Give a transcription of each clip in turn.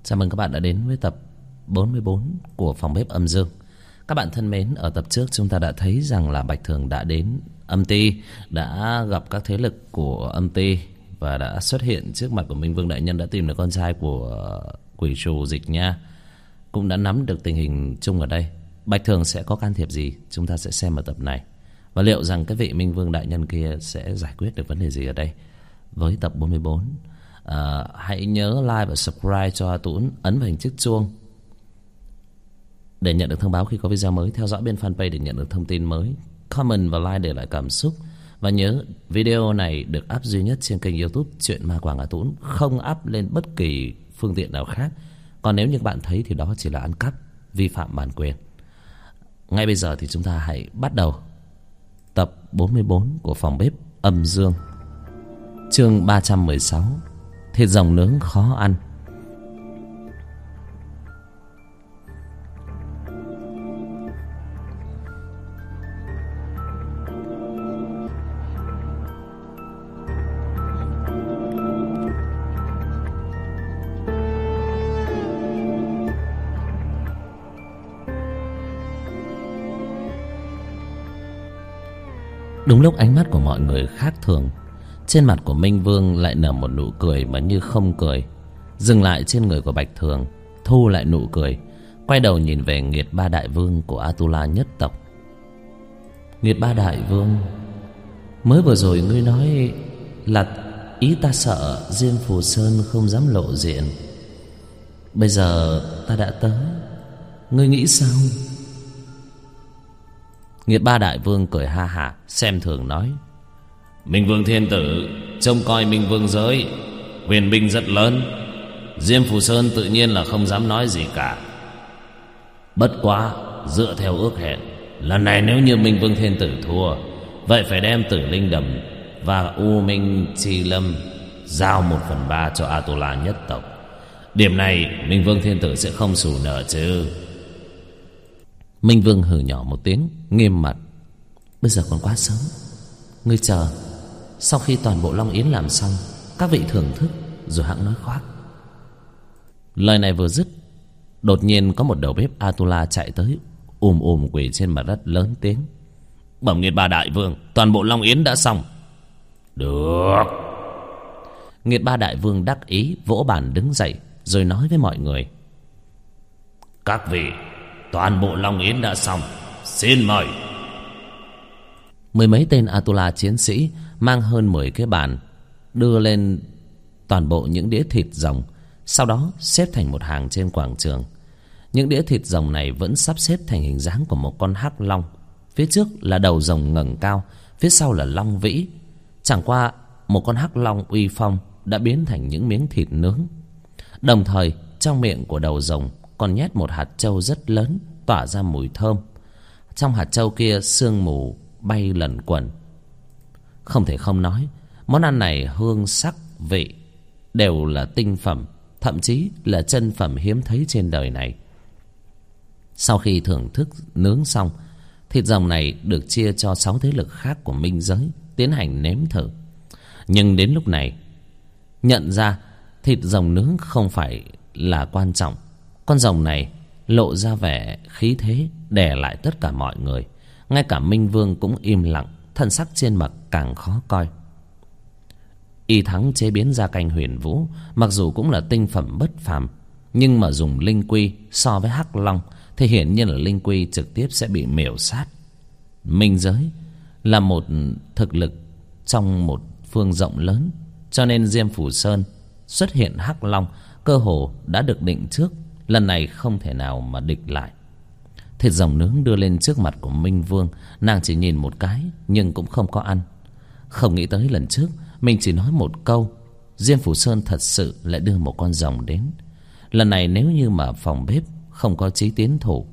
Chào mừng các bạn đã đến với tập 44 của Phòng Bếp Âm Dương. Các bạn thân mến, ở tập trước chúng ta đã thấy rằng là Bạch Thường đã đến âm ty, đã gặp các thế lực của âm ty và đã xuất hiện trước mặt của Minh Vương Đại Nhân, đã tìm được con trai của quỷ trù Dịch Nha, cũng đã nắm được tình hình chung ở đây. Bạch Thường sẽ có can thiệp gì, chúng ta sẽ xem ở tập này. Và liệu rằng cái vị Minh Vương Đại Nhân kia sẽ giải quyết được vấn đề gì ở đây với tập 44. Hãy nhớ like và subscribe cho A Tũng, ấn vào hình chiếc chuông để nhận được thông báo khi có video mới, theo dõi bên fanpage để nhận được thông tin mới, comment và like để lại cảm xúc. Và nhớ video này được up duy nhất trên kênh YouTube Chuyện Ma Quảng A Tũng, không up lên bất kỳ phương tiện nào khác. Còn nếu như bạn thấy thì đó chỉ là ăn cắp, vi phạm bản quyền. Ngay bây giờ thì chúng ta hãy bắt đầu tập 44 của Phòng Bếp Âm Dương. Chương 316: Thịt rồng nướng khó ăn. Đúng lúc ánh mắt của mọi người khác thường, trên mặt của Minh Vương lại nở một nụ cười mà như không cười, dừng lại trên người của Bạch Thường, thu lại nụ cười, quay đầu nhìn về Nguyệt Ba Đại Vương của Atula nhất tộc. Nguyệt Ba Đại Vương, mới vừa rồi ngươi nói là ý ta sợ Diêm Phù Sơn không dám lộ diện. Bây giờ ta đã tới, ngươi nghĩ sao? Nguyệt Ba Đại Vương cười ha hả, xem thường nói: Minh Vương Thiên Tử trông coi Minh Vương giới, quyền binh rất lớn, Diêm Phù Sơn tự nhiên là không dám nói gì cả. Bất quá dựa theo ước hẹn, lần này nếu như Minh Vương Thiên Tử thua, vậy phải đem Tử Linh Đầm và U Minh Chi Lâm giao 1/3 cho Atula nhất tộc. Điểm này Minh Vương Thiên Tử sẽ không xù nợ chứ? Minh Vương hừ nhỏ một tiếng, nghiêm mặt: Bây giờ còn quá sớm, ngươi chờ sau khi toàn bộ Long Yến làm xong, các vị thưởng thức rồi hẵng nói khoác. Lời này vừa dứt, đột nhiên có một đầu bếp Atula chạy tới, quỳ trên mặt đất lớn tiếng: Bẩm Nguyệt Ba Đại Vương, toàn bộ Long Yến đã xong. Được. Nguyệt Ba Đại Vương đắc ý vỗ bàn đứng dậy, rồi nói với mọi người: Các vị, toàn bộ Long Yến đã xong, xin mời. Mười mấy tên Atula chiến sĩ mang hơn 10 cái bàn, đưa lên toàn bộ những đĩa thịt rồng, sau đó xếp thành một hàng trên quảng trường. Những đĩa thịt rồng này vẫn sắp xếp thành hình dáng của một con hắc long. Phía trước là đầu rồng ngẩng cao, phía sau là long vĩ. Chẳng qua một con hắc long uy phong đã biến thành những miếng thịt nướng. Đồng thời trong miệng của đầu rồng còn nhét một hạt trâu rất lớn, tỏa ra mùi thơm. Trong hạt trâu kia sương mù bay lẩn quẩn. Không thể không nói, món ăn này hương sắc vị đều là tinh phẩm, thậm chí là chân phẩm hiếm thấy trên đời này. Sau khi thưởng thức nướng xong, thịt rồng này được chia cho 6 thế lực khác của Minh giới tiến hành nếm thử. Nhưng đến lúc này, nhận ra thịt rồng nướng không phải là quan trọng. Con rồng này lộ ra vẻ khí thế, đè lại tất cả mọi người. Ngay cả Minh Vương cũng im lặng, thân sắc trên mặt càng khó coi. Y Thắng chế biến ra canh Huyền Vũ, mặc dù cũng là tinh phẩm bất phàm, nhưng mà dùng linh quy so với hắc long thì hiển nhiên là linh quy trực tiếp sẽ bị miểu sát. Minh giới là một thực lực trong một phương rộng lớn, cho nên Diêm Phù Sơn xuất hiện hắc long cơ hồ đã được định trước, lần này không thể nào mà địch lại. Thịt rồng nướng đưa lên trước mặt của Minh Vương, nàng chỉ nhìn một cái nhưng cũng không có ăn. Không nghĩ tới lần trước mình chỉ nói một câu, Diêm Phù Sơn thật sự lại đưa một con rồng đến. Lần này nếu như mà phòng bếp không có chí tiến thủ,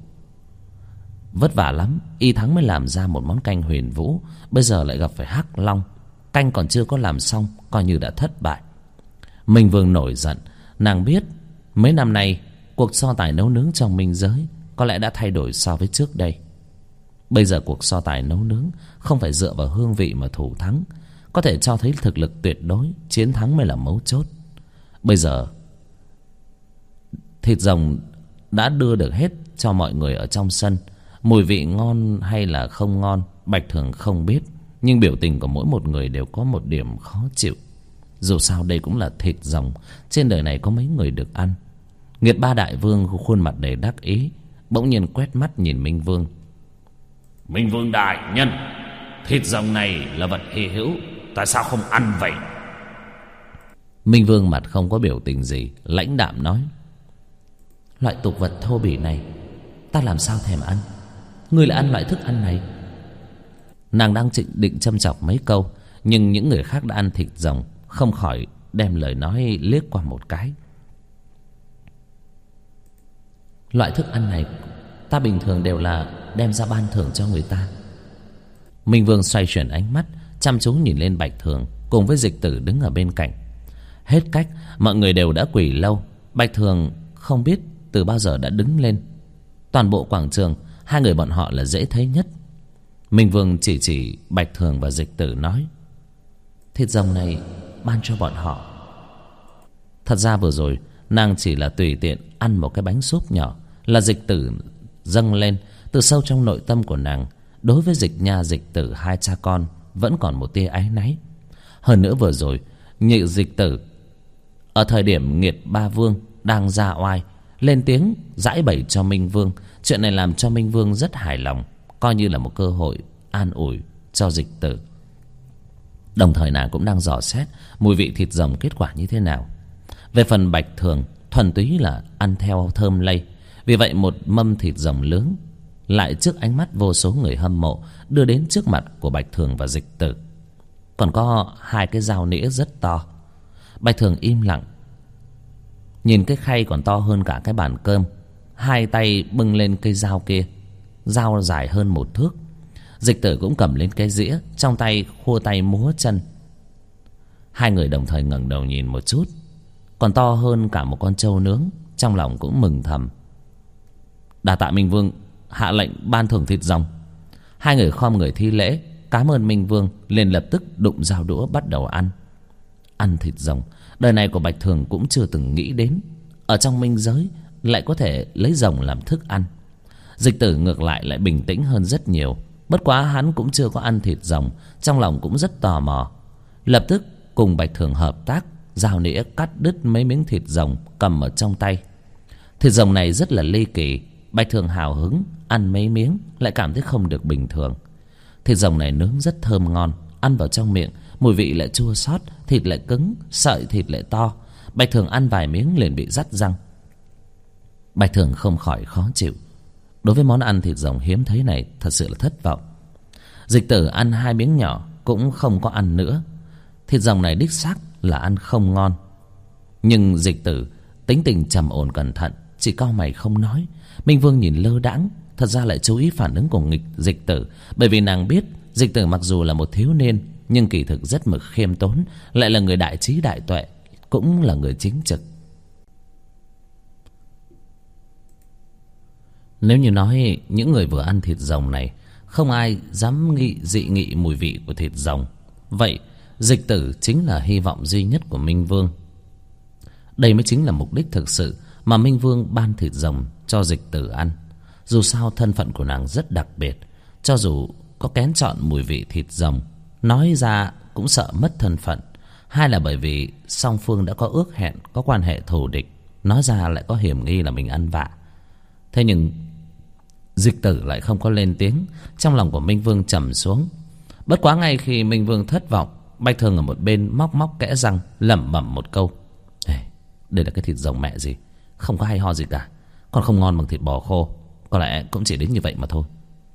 vất vả lắm Y Thắng mới làm ra một món canh Huyền Vũ, bây giờ lại gặp phải hắc long, canh còn chưa có làm xong, coi như đã thất bại. Minh Vương nổi giận, nàng biết mấy năm nay cuộc so tài nấu nướng trong Minh giới có lẽ đã thay đổi so với trước đây. Bây giờ cuộc so tài nấu nướng không phải dựa vào hương vị mà thủ thắng, có thể cho thấy thực lực tuyệt đối, chiến thắng mới là mấu chốt. Bây giờ Thịt rồng đã đưa được hết cho mọi người ở trong sân. Mùi vị ngon hay là không ngon, Bạch Thường không biết, nhưng biểu tình của mỗi một người đều có một điểm khó chịu. Dù sao đây cũng là thịt rồng, trên đời này có mấy người được ăn. Nguyệt Ba Đại Vương khuôn mặt đầy đắc ý, bỗng nhiên quét mắt nhìn Minh Vương. Minh Vương đại nhân, thịt rồng này là vật hy hữu, tại sao không ăn vậy? Minh Vương mặt không có biểu tình gì, lãnh đạm nói: loại tục vật thô bỉ này ta làm sao thèm ăn. Ngươi lại ăn loại thức ăn này. Nàng đang định châm chọc mấy câu, nhưng những người khác đã ăn thịt rồng, không khỏi đem lời nói liếc qua một cái. Loại thức ăn này ta bình thường đều là đem ra ban thưởng cho người ta. Minh Vương xoay chuyển ánh mắt, chăm chú nhìn lên Bạch Thường cùng với Dịch Tử đứng ở bên cạnh. Hết cách, mọi người đều đã quỳ lâu. Bạch Thường không biết từ bao giờ đã đứng lên. Toàn bộ quảng trường, hai người bọn họ là dễ thấy nhất. Minh Vương chỉ Bạch Thường và Dịch Tử nói: thịt rồng này ban cho bọn họ. Thật ra vừa rồi nàng chỉ là tùy tiện ăn một cái bánh súp nhỏ, là Dịch Tử dâng lên. Từ sâu trong nội tâm của nàng, đối với Dịch Nha Dịch Tử hai cha con vẫn còn một tia áy náy. Hơn nữa vừa rồi nhị Dịch Tử ở thời điểm Nguyệt Ba Vương đang ra oai, lên tiếng giãi bày cho Minh Vương. Chuyện này làm cho Minh Vương rất hài lòng, coi như là một cơ hội an ủi cho Dịch Tử. Đồng thời nàng cũng đang dò xét mùi vị thịt rồng kết quả như thế nào. Về phần Bạch Thường, thuần túy là ăn theo thơm lây. Vì vậy một mâm thịt rồng nướng lại trước ánh mắt vô số người hâm mộ đưa đến trước mặt của Bạch Thường và Dịch Tử. Còn có hai cái dao nĩa rất to. Bạch Thường im lặng nhìn cái khay còn to hơn cả cái bàn cơm, hai tay bưng lên cây dao kia, dao dài hơn 1 thước. Dịch Tử cũng cầm lên cái dĩa, trong tay khua tay múa chân. Hai người đồng thời ngẩng đầu nhìn một chút, còn to hơn cả một con trâu nướng. Trong lòng cũng mừng thầm: đa tạ Minh Vương hạ lệnh ban thưởng thịt rồng. Hai người khom người thi lễ cảm ơn Minh Vương, liền lập tức đụng dao đũa bắt đầu ăn. Ăn thịt rồng, đời này của Bạch Thường cũng chưa từng nghĩ đến, ở trong minh giới lại có thể lấy rồng làm thức ăn. Dịch Tử ngược lại bình tĩnh hơn rất nhiều. Bất quá hắn cũng chưa có ăn thịt rồng, trong lòng cũng rất tò mò. Lập tức cùng Bạch Thường hợp tác, dao nĩa cắt đứt mấy miếng thịt rồng cầm ở trong tay. Thịt rồng này rất là ly kỳ. Bạch Thường hào hứng ăn mấy miếng, lại cảm thấy không được bình thường. Thịt rồng này nướng rất thơm ngon, ăn vào trong miệng mùi vị lại chua xót, thịt lại cứng, sợi thịt lại to. Bạch Thường ăn vài miếng liền bị rắt răng. Bạch Thường không khỏi khó chịu. Đối với món ăn thịt rồng hiếm thấy này thật sự là thất vọng. Dịch Tử ăn 2 miếng nhỏ cũng không có ăn nữa. Thịt rồng này đích xác là ăn không ngon, nhưng Dịch Tử tính tình trầm ổn cẩn thận, chỉ cau mày không nói. Minh Vương nhìn lơ đãng, thật ra lại chú ý phản ứng của Dịch Tử, bởi vì nàng biết Dịch Tử mặc dù là một thiếu niên nhưng kỳ thực rất mực khiêm tốn, lại là người đại trí đại tuệ, cũng là người chính trực. Nếu như nói những người vừa ăn thịt rồng này không ai dám dị nghị mùi vị của thịt rồng, vậy Dịch Tử chính là hy vọng duy nhất của Minh Vương. Đây mới chính là mục đích thực sự mà Minh Vương ban thịt rồng cho Dịch Tử ăn. Dù sao thân phận của nàng rất đặc biệt, cho dù có kén chọn mùi vị thịt rồng, nói ra cũng sợ mất thân phận. Hai là bởi vì song phương đã có ước hẹn, có quan hệ thù địch, nói ra lại có hiểm nghi là mình ăn vạ. Thế nhưng Dịch Tử lại không có lên tiếng. Trong lòng của Minh Vương trầm xuống. Bất quá ngay khi Minh Vương thất vọng, Bạch Thường ở một bên móc kẽ răng lẩm bẩm một câu: Ê, đây là cái thịt rồng mẹ gì, không có hay ho gì cả, còn không ngon bằng thịt bò khô. Có lẽ cũng chỉ đến như vậy mà thôi.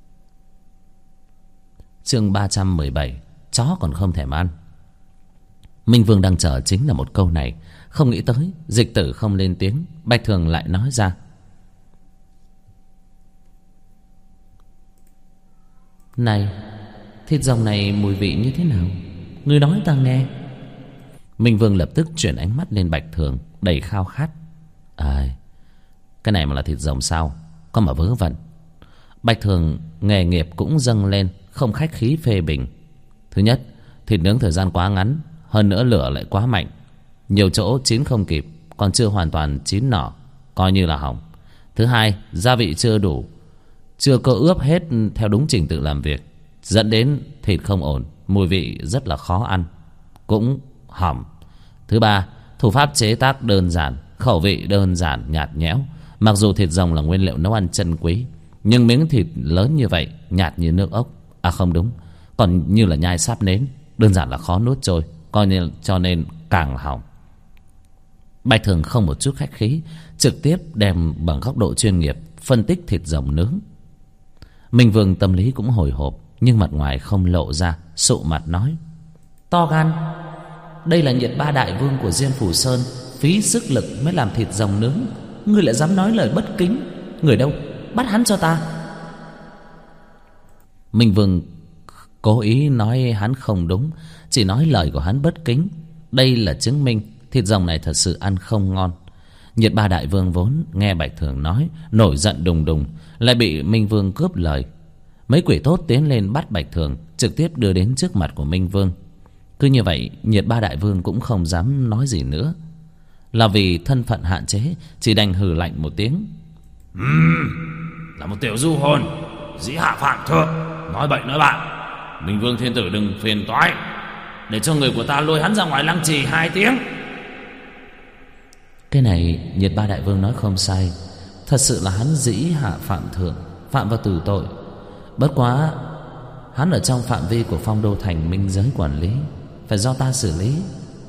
Chương 317: Chó còn không thèm ăn. Minh Vương đang chờ chính là một câu này. Không nghĩ tới Dịch Tử không lên tiếng, Bạch Thường lại nói ra: Này, thịt rồng này mùi vị như thế nào? Ngươi nói ta nghe. Minh Vương lập tức chuyển ánh mắt lên Bạch Thường, đầy khao khát. Cái này mà là thịt rồng sao? Có mà vớ vẩn. Bạch Thường nghề nghiệp cũng dâng lên, không khách khí phê bình. Thứ nhất, thịt nướng thời gian quá ngắn, hơn nữa lửa lại quá mạnh, nhiều chỗ chín không kịp, còn chưa hoàn toàn chín nỏ, coi như là hỏng. Thứ hai, gia vị chưa đủ, chưa có ướp hết theo đúng trình tự làm việc, dẫn đến thịt không ổn, mùi vị rất là khó ăn, cũng hỏng. Thứ ba, thủ pháp chế tác đơn giản, khẩu vị đơn giản, nhạt nhẽo. Mặc dù thịt rồng là nguyên liệu nấu ăn chân quý, nhưng miếng thịt lớn như vậy, nhạt như nước ốc. À không đúng, còn như là nhai sáp nến, đơn giản là khó nuốt trôi, coi như cho nên càng hỏng. Bạch Thường không một chút khách khí, trực tiếp đem bằng góc độ chuyên nghiệp phân tích thịt rồng nướng. Minh Vương tâm lý cũng hồi hộp, nhưng mặt ngoài không lộ ra, sụ mặt nói: to gan, đây là Nhiệt Ba đại vương của Diêm Phủ Sơn, phí sức lực mới làm thịt rồng nướng, ngươi lại dám nói lời bất kính. Người đâu, bắt hắn cho ta. Minh Vương cố ý nói hắn không đúng, chỉ nói lời của hắn bất kính. Đây là chứng minh thịt rồng này thật sự ăn không ngon. Nhiệt Ba đại vương vốn nghe Bạch Thường nói nổi giận đùng đùng, lại bị Minh Vương cướp lời. Mấy quỷ tốt tiến lên bắt Bạch Thường, trực tiếp đưa đến trước mặt của Minh Vương. Cứ như vậy, Nhiệt Ba đại vương cũng không dám nói gì nữa, là vì thân phận hạn chế, chỉ đành hừ lạnh một tiếng. Là một tiểu du hồn, dĩ hạ phạm thượng, nói bậy nói bạn. Minh Vương Thiên Tử đừng phiền toái, để cho người của ta lôi hắn ra ngoài lăng trì 2 tiếng. Cái này Nhiệt Ba đại vương nói không sai, thật sự là hắn dĩ hạ phạm thượng, phạm vào tử tội. Bất quá hắn ở trong phạm vi của Phong Đô Thành minh giới quản lý, phải do ta xử lý.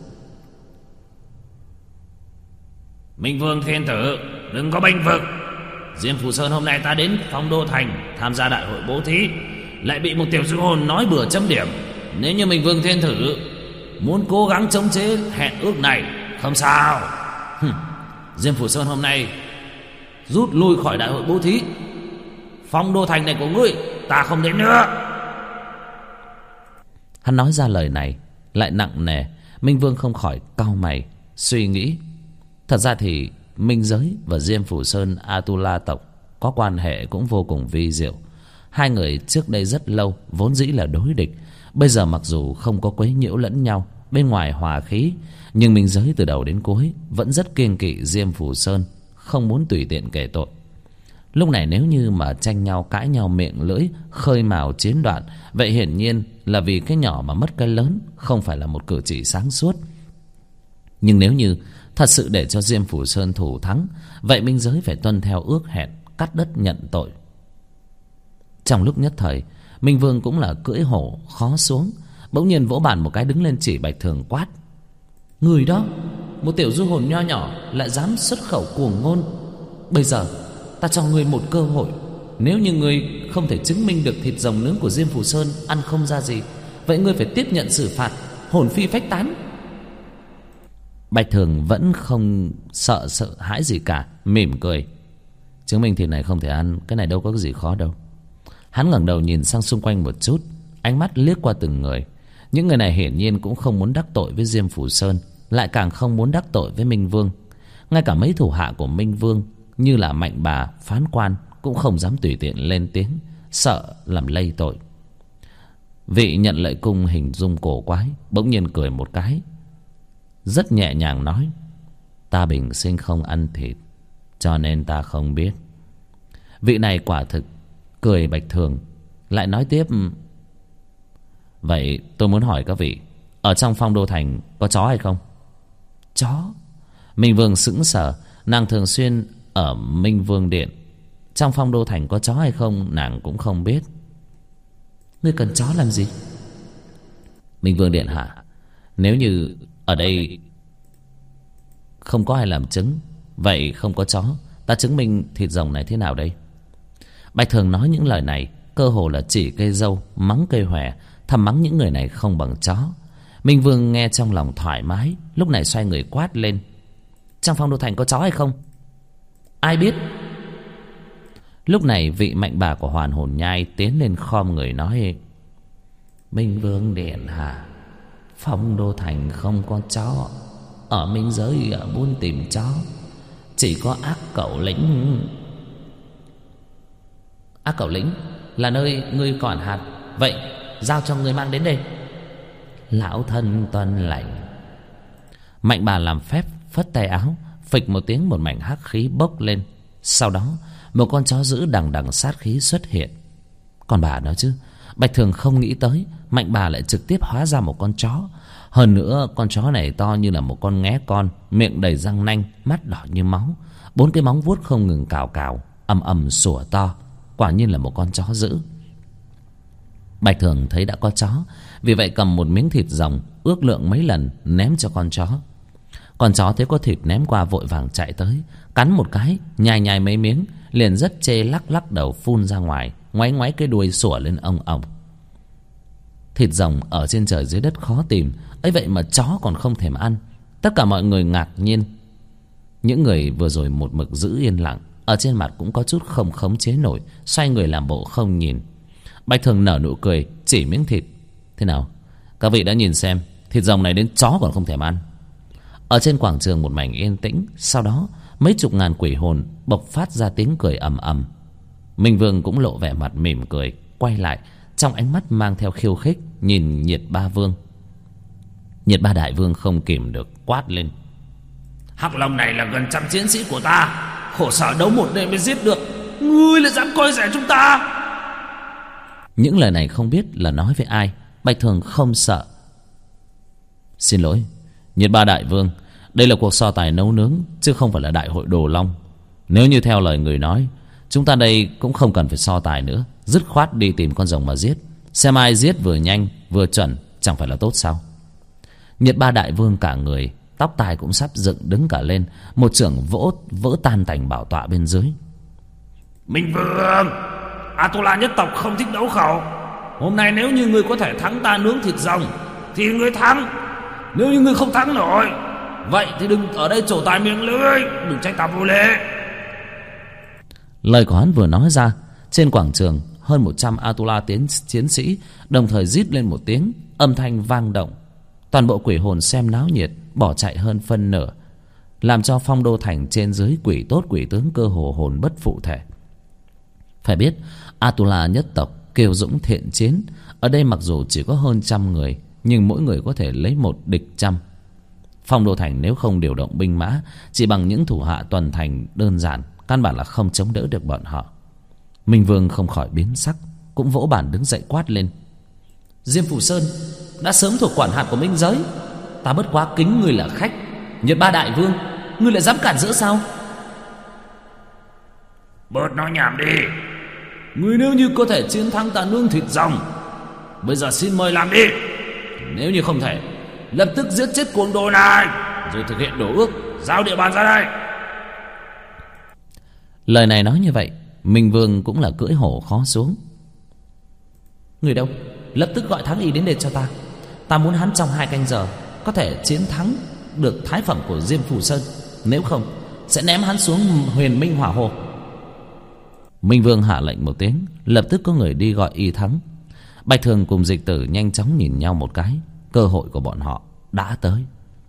Minh Vương Thiên Tử đừng có bênh vực. Diêm Phủ Sơn hôm nay ta đến Phong Đô Thành tham gia đại hội bố thí, lại bị một tiểu du hồn nói bừa chấm điểm. Nếu như Minh Vương Thiên Tử muốn cố gắng chống chế hẹn ước này, không sao. Diêm Phủ Sơn hôm nay rút lui khỏi đại hội bố thí. Phong Đô Thành này của ngươi ta không đến nữa. Hắn nói ra lời này lại nặng nề. Minh Vương không khỏi cau mày suy nghĩ. Thật ra thì minh giới và Diêm Phủ Sơn Atula tộc có quan hệ cũng vô cùng vi diệu. Hai người trước đây rất lâu vốn dĩ là đối địch, bây giờ mặc dù không có quấy nhiễu lẫn nhau, bên ngoài hòa khí, nhưng minh giới từ đầu đến cuối vẫn rất kiêng kỵ Diêm Phủ Sơn, không muốn tùy tiện kể tội. Lúc này nếu như mà tranh nhau cãi nhau miệng lưỡi, khơi mào chiến đoạn, vậy hiển nhiên là vì cái nhỏ mà mất cái lớn, không phải là một cử chỉ sáng suốt. Nhưng nếu như thật sự để cho Diêm Phủ Sơn thủ thắng, vậy minh giới phải tuân theo ước hẹn, cắt đất nhận tội. Trong lúc nhất thời, Minh Vương cũng là cưỡi hổ khó xuống, bỗng nhiên vỗ bàn một cái đứng lên chỉ Bạch Thường quát: người đó, một tiểu du hồn nho nhỏ lại dám xuất khẩu cuồng ngôn. Bây giờ ta cho ngươi một cơ hội, nếu như ngươi không thể chứng minh được thịt rồng nướng của Diêm Phủ Sơn ăn không ra gì, vậy ngươi phải tiếp nhận xử phạt, hồn phi phách tán. Bạch Thường vẫn không sợ hãi gì cả, mỉm cười: chứng minh thịt này không thể ăn, cái này đâu có gì khó đâu. Hắn ngẩng đầu nhìn sang xung quanh một chút, ánh mắt liếc qua từng người. Những người này hiển nhiên cũng không muốn đắc tội với Diêm Phủ Sơn, lại càng không muốn đắc tội với Minh Vương. Ngay cả mấy thủ hạ của Minh Vương như là Mạnh Bà, Phán Quan cũng không dám tùy tiện lên tiếng, sợ làm lây tội. Vị nhận lệ cung hình dung cổ quái bỗng nhiên cười một cái, rất nhẹ nhàng nói: ta bình sinh không ăn thịt, cho nên ta không biết. Vị này quả thực cười Bạch Thường, lại nói tiếp: vậy tôi muốn hỏi các vị, ở trong Phong Đô Thành có chó hay không? Chó? Minh Vương sững sờ, nàng thường xuyên ở Minh Vương Điện, trong Phong Đô Thành có chó hay không nàng cũng không biết. Ngươi cần chó làm gì? Minh Vương điện hạ, nếu như ở đây không có ai làm chứng, vậy không có chó, ta chứng minh thịt rồng này thế nào đây? Bạch Thường nói những lời này cơ hồ là chỉ cây dâu mắng cây hòe, thầm mắng những người này không bằng chó. Minh Vương nghe trong lòng thoải mái, lúc này xoay người quát lên: trong Phong Đô Thành có chó hay không? Ai biết? Lúc này vị Mạnh Bà của Hoàn Hồn Nhai tiến lên khom người nói: Minh Vương điện hạ, Phong Đô Thành không có chó, ở minh giới buôn tìm chó chỉ có Ác Cẩu Lĩnh. Ác Cẩu Lĩnh là nơi ngươi quản hạt, vậy giao cho ngươi mang đến đây. Lão thân tuân lệnh. Mạnh Bà làm phép phất tay áo, phịch một tiếng, một mảnh hắc khí bốc lên. Sau đó một con chó dữ đằng đằng sát khí xuất hiện. Còn bà đó chứ, Bạch Thường không nghĩ tới Mạnh bà lại trực tiếp hóa ra một con chó. Hơn nữa con chó này to như là một con nghé con, miệng đầy răng nanh, mắt đỏ như máu, 4 cái móng vuốt không ngừng cào cào, ầm ầm sủa to. Quả nhiên là một con chó dữ. Bạch Thường thấy đã có chó, vì vậy cầm một miếng thịt rồng ước lượng mấy lần ném cho con chó. Con chó thấy có thịt ném qua vội vàng chạy tới, cắn một cái, nhai nhai mấy miếng, liền rất chê lắc lắc đầu phun ra ngoài, ngoáy ngoáy cái đuôi sủa lên ong ong. Thịt rồng ở trên trời dưới đất khó tìm, ấy vậy mà chó còn không thèm ăn. Tất cả mọi người ngạc nhiên. Những người vừa rồi một mực giữ yên lặng, ở trên mặt cũng có chút không khống chế nổi, xoay người làm bộ không nhìn. Bạch Thường nở nụ cười, chỉ miếng thịt. Thế nào, các vị đã nhìn xem, thịt rồng này đến chó còn không thèm ăn. Ở trên quảng trường một mảnh yên tĩnh. Sau đó mấy chục ngàn quỷ hồn bộc phát ra tiếng cười ầm ầm. Minh Vương cũng lộ vẻ mặt mỉm cười, quay lại, trong ánh mắt mang theo khiêu khích nhìn Nhiệt Ba Vương. Nhiệt Ba Đại Vương không kìm được quát lên: Hắc Long này là gần trăm chiến sĩ của ta, khổ sở đấu một đêm mới giết được, ngươi lại dám coi rẻ chúng ta. Những lời này không biết là nói với ai. Bạch Thường không sợ. Xin lỗi Nhiệt Ba Đại Vương, đây là cuộc so tài nấu nướng, chứ không phải là đại hội đồ long. Nếu như theo lời người nói, chúng ta đây cũng không cần phải so tài nữa, dứt khoát đi tìm con rồng mà giết, xem ai giết vừa nhanh vừa chuẩn, chẳng phải là tốt sao? Nhiệt Ba Đại Vương cả người tóc tai cũng sắp dựng đứng cả lên, một chưởng vỡ tan tành bảo tọa bên dưới. Minh Vương, Atula nhất tộc không thích đấu khẩu. Hôm nay nếu như ngươi có thể thắng ta nướng thịt rồng thì ngươi thắng, nếu như ngươi không thắng nổi, vậy thì đừng ở đây trổ tài miệng lưỡi, đừng trách ta vô lễ. Lời của hắn vừa nói ra, trên quảng trường hơn 100 Atula chiến sĩ đồng thời rít lên một tiếng, âm thanh vang động. Toàn bộ quỷ hồn xem náo nhiệt bỏ chạy hơn phân nửa, làm cho Phong Đô Thành trên dưới quỷ tốt quỷ tướng cơ hồ hồn bất phụ thể. Phải biết Atula nhất tộc kiêu dũng thiện chiến, ở đây mặc dù chỉ có hơn 100 người, nhưng mỗi người có thể lấy một địch 100. Phong Đô Thành nếu không điều động binh mã, chỉ bằng những thủ hạ tuần thành đơn giản, căn bản là không chống đỡ được bọn họ. Minh Vương không khỏi biến sắc, cũng vỗ bàn đứng dậy quát lên: Diêm Phù Sơn đã sớm thuộc quản hạt của Minh Giới, ta bất quá kính ngươi là khách. Nhiệt Ba Đại Vương, ngươi lại dám cản giữa sao? Bớt nói nhảm đi. Ngươi nếu như có thể chiến thắng ta nướng thịt rồng, bây giờ xin mời làm đi. Nếu như không thể, lập tức giết chết cuồng đồ này, rồi thực hiện đổ ước, giao địa bàn ra đây. Lời này nói như vậy, Minh Vương cũng là cưỡi hổ khó xuống. Người đâu, lập tức gọi Thắng Y đến đây cho ta. Ta muốn hắn trong 2 canh giờ có thể chiến thắng được thái phẩm của Diêm Phù Sơn, nếu không sẽ ném hắn xuống Huyền Minh Hỏa Hồ. Minh Vương hạ lệnh một tiếng, lập tức có người đi gọi Y Thắng. Bạch Thường cùng Dịch Tử nhanh chóng nhìn nhau một cái, cơ hội của bọn họ đã tới.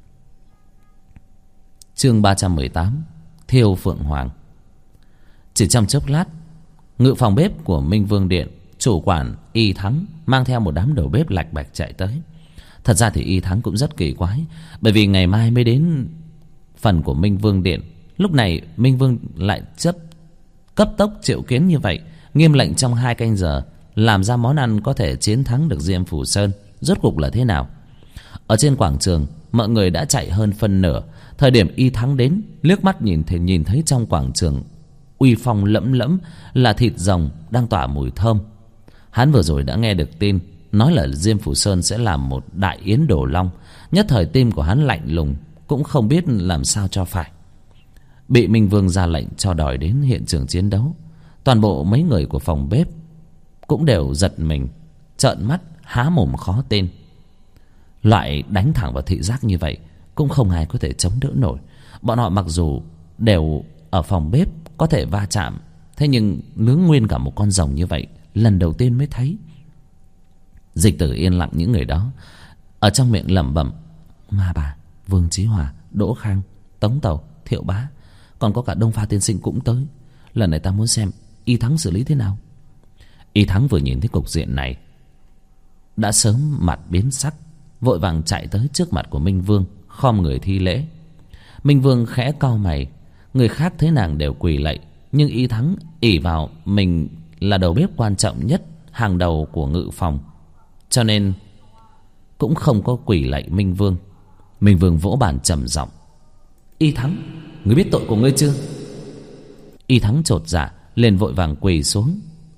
Chương 318 Thiêu Phượng Hoàng. Chỉ trong chốc lát, ngự phòng bếp của Minh Vương Điện, chủ quản Y Thắng mang theo một đám đầu bếp lạch bạch chạy tới. Thật ra thì Y Thắng cũng rất kỳ quái, bởi vì ngày mai mới đến phần của Minh Vương Điện. Lúc này Minh Vương lại cấp tốc triệu kiến như vậy, nghiêm lệnh trong 2 canh giờ làm ra món ăn có thể chiến thắng được Diêm Phù Sơn. Rốt cuộc là thế nào? Ở trên quảng trường, mọi người đã chạy hơn phân nửa. Thời điểm Y Thắng đến, liếc mắt nhìn thấy trong quảng trường uy phong lẫm lẫm là thịt rồng đang tỏa mùi thơm. Hắn vừa rồi đã nghe được tin nói là Diêm Phù Sơn sẽ làm một đại yến đồ long. Nhất thời tim của hắn lạnh lùng, cũng không biết làm sao cho phải. Bị Minh Vương ra lệnh cho đòi đến hiện trường chiến đấu, toàn bộ mấy người của phòng bếp cũng đều giật mình, trợn mắt há mồm khó tin. Loại đánh thẳng vào thị giác như vậy cũng không ai có thể chống đỡ nổi. Bọn họ mặc dù đều ở phòng bếp có thể va chạm, thế nhưng nướng nguyên cả một con rồng như vậy lần đầu tiên mới thấy. Dịch Tử yên lặng những người đó, ở trong miệng lẩm bẩm: Ma Bà, Vương Chí Hòa, Đỗ Khang, Tống Tàu, Thiệu Bá, còn có cả Đông Pha tiên sinh cũng tới. Lần này ta muốn xem Y Thắng xử lý thế nào. Y Thắng vừa nhìn thấy cục diện này đã sớm mặt biến sắc, vội vàng chạy tới trước mặt của Minh Vương, khom người thi lễ. Minh Vương khẽ cau mày. Người khác thấy nàng đều quỳ lạy, nhưng Y Thắng ỷ vào mình là đầu bếp quan trọng nhất, hàng đầu của ngự phòng, cho nên cũng không có quỳ lạy Minh Vương. Minh Vương vỗ bàn trầm giọng: Y Thắng, ngươi biết tội của ngươi chưa? Y Thắng chột dạ liền vội vàng quỳ xuống.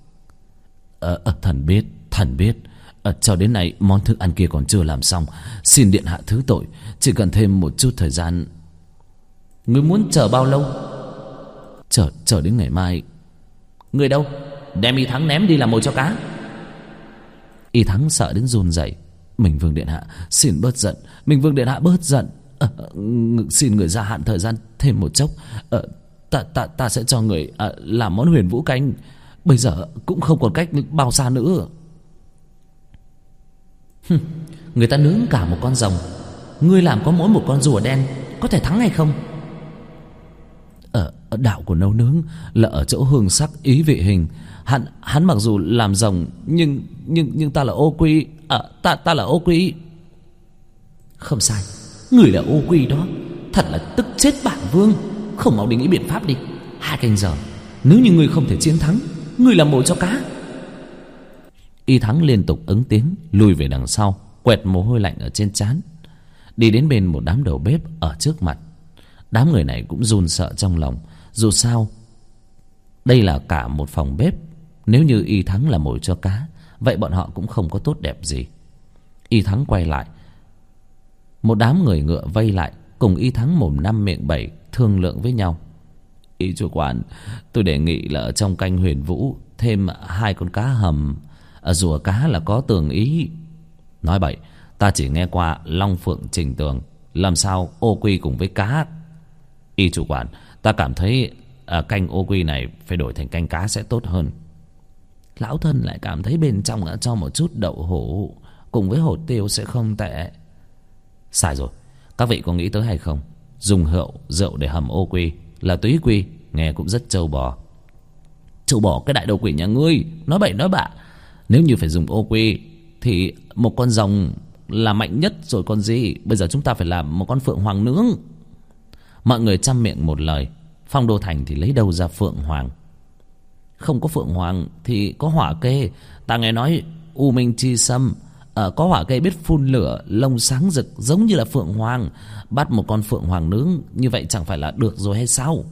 Thần biết. Cho đến nay món thức ăn kia còn chưa làm xong, xin điện hạ thứ tội, chỉ cần thêm một chút thời gian. Ngươi muốn chờ bao lâu? Chờ đến ngày mai. Ngươi đâu? Đem Y Thắng ném đi làm mồi cho cá. Y Thắng sợ đến run rẩy. Minh Vương điện hạ, xin bớt giận. Minh Vương điện hạ bớt giận. Xin người gia hạn thời gian thêm một chốc. Ta sẽ cho người làm món huyền vũ canh. Bây giờ cũng không còn cách bao xa nữa. Người ta nướng cả một con rồng, ngươi làm có mỗi một con rùa đen, có thể thắng hay không? Đạo của nấu nướng là ở chỗ hương sắc ý vị hình. Hắn mặc dù làm rồng, nhưng ta là ô quy. Ta là ô quy. Không sai, người là ô quy đó. Thật là tức chết bản vương. Không mau đi nghĩ biện pháp đi. 2 canh giờ, nếu như ngươi không thể chiến thắng, ngươi làm mồi cho cá. Y Thắng liên tục ứng tiếng, lùi về đằng sau, quẹt mồ hôi lạnh ở trên trán, đi đến bên một đám đầu bếp ở trước mặt. Đám người này cũng run sợ trong lòng. Dù sao đây là cả một phòng bếp, nếu như Y Thắng là mồi cho cá, vậy bọn họ cũng không có tốt đẹp gì. Y Thắng quay lại, một đám người ngựa vây lại, cùng Y Thắng mồm 5 miệng 7 thương lượng với nhau. Y chủ quản, tôi đề nghị là ở trong canh huyền vũ thêm 2 con cá hầm. Rùa cá là có tường ý. Nói bậy, ta chỉ nghe qua long phượng trình tường, làm sao ô quy cùng với cá. Y chủ quản, ta cảm thấy canh ô quy này phải đổi thành canh cá sẽ tốt hơn. Lão thân lại cảm thấy bên trong cho một chút đậu hũ cùng với hột tiêu sẽ không tệ. Sai rồi, các vị có nghĩ tới hay không? Dùng rượu để hầm ô quy là túy quy, nghe cũng rất trâu bò. Trâu bò cái đại đầu quỷ nhà ngươi, nói bậy nói bạ. Nếu như phải dùng ô quy thì một con rồng là mạnh nhất rồi còn gì. Bây giờ chúng ta phải làm một con phượng hoàng nướng. Mọi người chăm miệng một lời. Phong Đô Thành thì lấy đâu ra phượng hoàng? Không có phượng hoàng thì có hỏa kê. Ta nghe nói U Minh Chi Sâm có hỏa kê biết phun lửa, lông sáng rực giống như là phượng hoàng. Bắt một con phượng hoàng nướng như vậy chẳng phải là được rồi hay sao?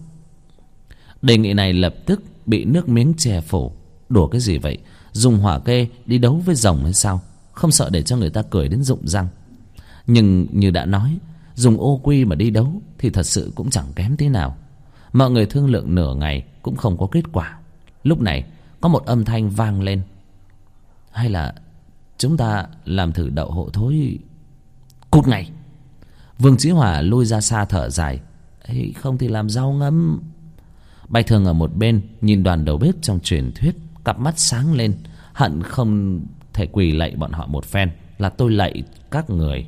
Đề nghị này lập tức bị nước miếng che phủ. Đùa cái gì vậy? Dùng hỏa kê đi đấu với rồng hay sao? Không sợ để cho người ta cười đến rụng răng. Nhưng như đã nói, dùng ô quy mà đi đấu thì thật sự cũng chẳng kém tí nào. Mọi người thương lượng nửa ngày cũng không có kết quả. Lúc này có một âm thanh vang lên: hay là chúng ta làm thử đậu hộ thối? Cút ngay! Vương Chí Hòa lôi ra xa thở dài: không thì làm rau ngâm. Bạch Thường ở một bên nhìn đoàn đầu bếp trong truyền thuyết, cặp mắt sáng lên, hận không thể quỳ lạy bọn họ một phen. Là tôi lạy các người.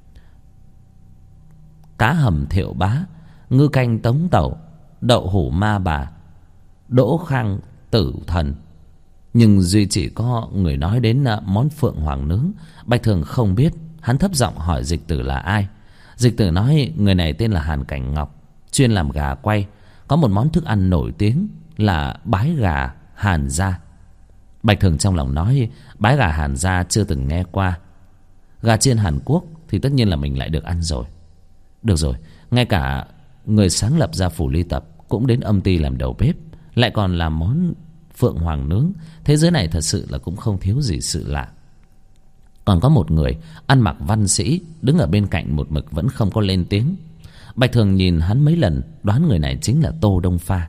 Cá hầm Thiệu Bá, ngư canh Tống Tẩu, đậu hũ Ma Bà, Đỗ Khang Tử Thần. Nhưng duy chỉ có người nói đến món phượng hoàng nướng. Bạch Thường không biết. Hắn thấp giọng hỏi Dịch Tử là ai. Dịch Tử nói người này tên là Hàn Cảnh Ngọc, chuyên làm gà quay. Có một món thức ăn nổi tiếng là bái gà Hàn gia. Bạch Thường trong lòng nói bái gà Hàn gia chưa từng nghe qua. Gà chiên Hàn Quốc thì tất nhiên là mình lại được ăn rồi. Được rồi, ngay cả người sáng lập ra Phủ Ly Tập cũng đến âm ty làm đầu bếp, lại còn làm món phượng hoàng nướng. Thế giới này thật sự là cũng không thiếu gì sự lạ. Còn có một người ăn mặc văn sĩ đứng ở bên cạnh một mực vẫn không có lên tiếng. Bạch Thường nhìn hắn mấy lần, đoán người này chính là Tô Đông Pha.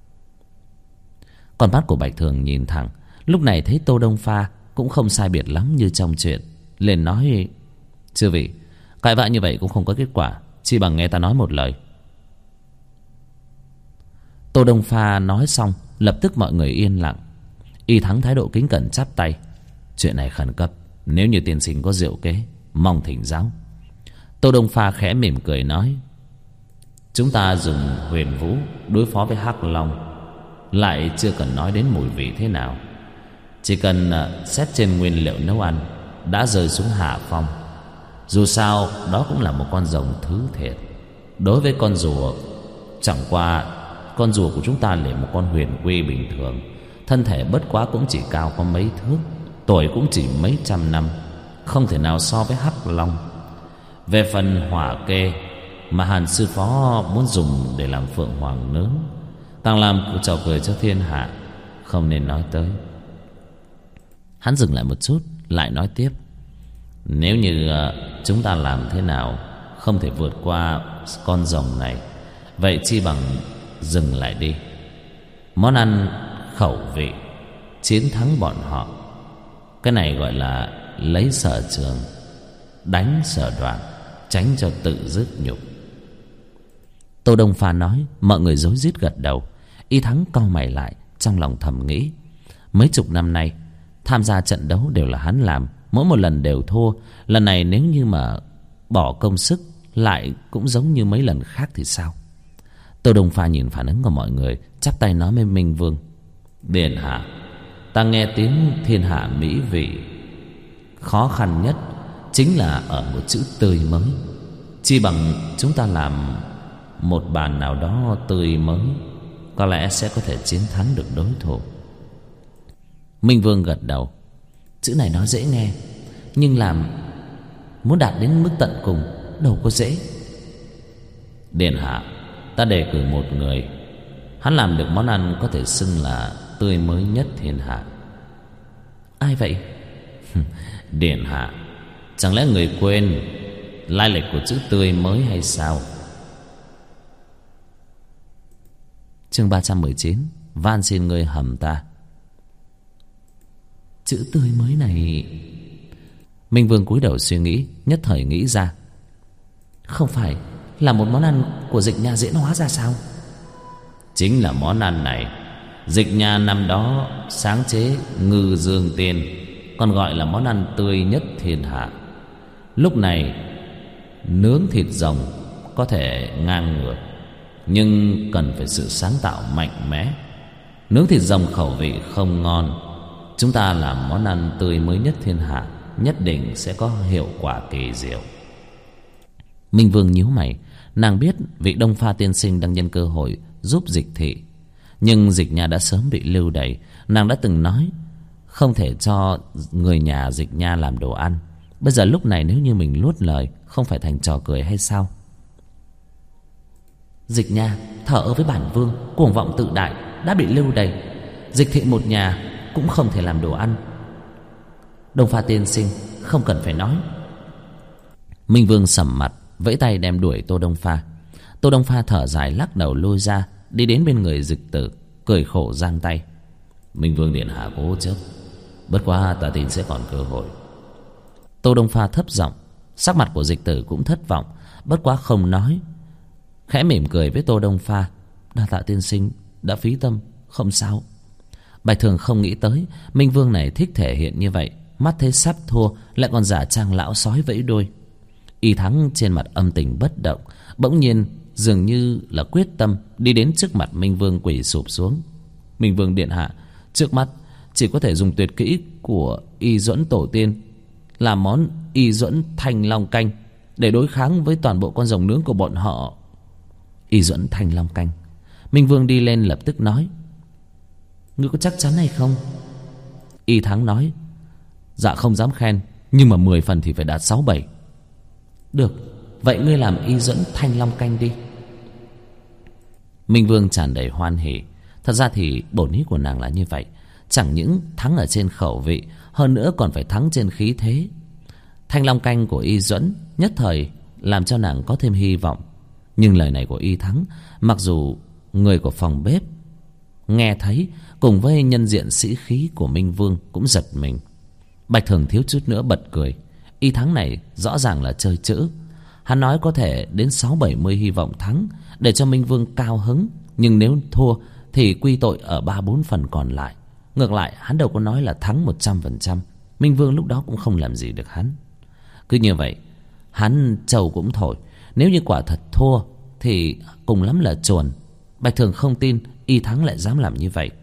Con mắt của Bạch Thường nhìn thẳng, lúc này thấy Tô Đông Pha cũng không sai biệt lắm như trong chuyện, liền nói: chư vị, cãi vã như vậy cũng không có kết quả, chi bằng nghe ta nói một lời. Tô Đông Pha nói xong, lập tức mọi người yên lặng. Y Thắng thái độ kính cẩn chắp tay: chuyện này khẩn cấp, nếu như tiên sinh có diệu kế, mong thỉnh giáo. Tô Đông Pha khẽ mỉm cười nói: chúng ta dùng huyền vũ đối phó với Hắc Long, lại chưa cần nói đến mùi vị thế nào. Chỉ cần xét trên nguyên liệu nấu ăn đã rơi xuống hạ phong. Dù sao đó cũng là một con rồng thứ thiệt. Đối với con rùa, chẳng qua con rùa của chúng ta là một con huyền quy bình thường, thân thể bất quá cũng chỉ cao có mấy thước, tuổi cũng chỉ mấy trăm năm, không thể nào so với hắc long. Về phần hỏa kê mà Hàn sư phó muốn dùng để làm phượng hoàng nướng, tăng làm trò cười cho thiên hạ, không nên nói tới. Hắn dừng lại một chút, lại nói tiếp: nếu như chúng ta làm thế nào không thể vượt qua con rồng này, vậy chi bằng dừng lại đi. Món ăn khẩu vị, chiến thắng bọn họ, cái này gọi là lấy sở trường, đánh sở đoạn, tránh cho tự dứt nhục. Tô Đông Pha nói. Mọi người rối rít gật đầu. Y Thắng cau mày lại, trong lòng thầm nghĩ: mấy chục năm nay tham gia trận đấu đều là hắn làm, mỗi một lần đều thua. Lần này nếu như mà bỏ công sức lại cũng giống như mấy lần khác thì sao? Tô Đông Pha nhìn phản ứng của mọi người, chắp tay nói với Minh Vương: điện hạ, ta nghe tiếng thiên hạ mỹ vị, khó khăn nhất chính là ở một chữ tươi mới. Chi bằng chúng ta làm một bàn nào đó tươi mới, có lẽ sẽ có thể chiến thắng được đối thủ. Minh Vương gật đầu. Chữ này nói dễ nghe, nhưng làm muốn đạt đến mức tận cùng đâu có dễ. Điện hạ, ta đề cử một người, hắn làm được món ăn có thể xưng là tươi mới nhất thiên hạ. Ai vậy? Điện hạ, chẳng lẽ người quên lai lịch của chữ tươi mới hay sao? Chương 319: van xin ngươi hầm ta. Chữ tươi mới này... Minh Vương cúi đầu suy nghĩ, nhất thời nghĩ ra. Không phải là một món ăn của Dịch Nha diễn hóa ra sao? Chính là món ăn này. Dịch Nha năm đó sáng chế Ngư Dương Tiên, còn gọi là món ăn tươi nhất thiên hạ. Lúc này nướng thịt rồng có thể ngang ngược, nhưng cần phải sự sáng tạo mạnh mẽ. Nướng thịt rồng khẩu vị không ngon, chúng ta làm món ăn tươi mới nhất thiên hạ, nhất định sẽ có hiệu quả kỳ diệu. Minh Vương nhíu mày. Nàng biết vị Đông Pha tiên sinh đang nhân cơ hội giúp Dịch thị, nhưng Dịch Nha đã sớm bị lưu đày. Nàng đã từng nói không thể cho người nhà Dịch Nha làm đồ ăn. Bây giờ lúc này nếu như mình nuốt lời, không phải thành trò cười hay sao? Dịch Nha thờ với bản vương, cuồng vọng tự đại, đã bị lưu đày. Dịch thị một nhà cũng không thể làm đồ ăn. Đông Pha tiên sinh không cần phải nói. Minh Vương sầm mặt, vẫy tay đem đuổi Tô Đông Pha. Tô Đông Pha thở dài lắc đầu lui ra, đi đến bên người Dịch tử, cười khổ giang tay. Minh Vương điện hạ cố chấp, bất quá ta tin sẽ còn cơ hội. Tô Đông Pha thấp giọng, sắc mặt của Dịch tử cũng thất vọng, bất quá không nói, khẽ mỉm cười với Tô Đông Pha. Đa tạ tiên sinh đã phí tâm, không sao. Bạch Thường không nghĩ tới Minh Vương này thích thể hiện như vậy, mắt thấy sắp thua lại còn giả trang lão sói vẫy đuôi. Y Thắng trên mặt âm tình bất động, bỗng nhiên dường như là quyết tâm đi đến trước mặt Minh Vương quỳ sụp xuống. Minh Vương điện hạ, trước mắt chỉ có thể dùng tuyệt kỹ của Y Duẫn tổ tiên, làm món Y Duẫn Thanh Long canh để đối kháng với toàn bộ con rồng nướng của bọn họ. Y Duẫn Thanh Long canh. Minh Vương đi lên lập tức nói: ngươi có chắc chắn hay không? Y Thắng nói: dạ không dám khen, nhưng mà 10 phần thì phải đạt 6-7. Được, vậy ngươi làm Y Duẫn Thanh Long canh đi. Minh Vương tràn đầy hoan hỉ. Thật ra thì bổn ý của nàng là như vậy, chẳng những thắng ở trên khẩu vị, hơn nữa còn phải thắng trên khí thế. Thanh Long canh của Y Duẫn nhất thời làm cho nàng có thêm hy vọng. Nhưng lời này của Y Thắng, mặc dù người của phòng bếp nghe thấy, cùng với nhân diện sĩ khí của Minh Vương cũng giật mình. Bạch Thường thiếu chút nữa bật cười. Y Thắng này rõ ràng là chơi chữ. Hắn nói có thể đến 6-70 hy vọng thắng, để cho Minh Vương cao hứng, nhưng nếu thua thì quy tội ở 3-4 phần còn lại. Ngược lại hắn đâu có nói là thắng 100%. Minh Vương lúc đó cũng không làm gì được hắn. Cứ như vậy hắn trầu cũng thổi. Nếu như quả thật thua thì cùng lắm là chuồn. Bạch Thường không tin Y Thắng lại dám làm như vậy.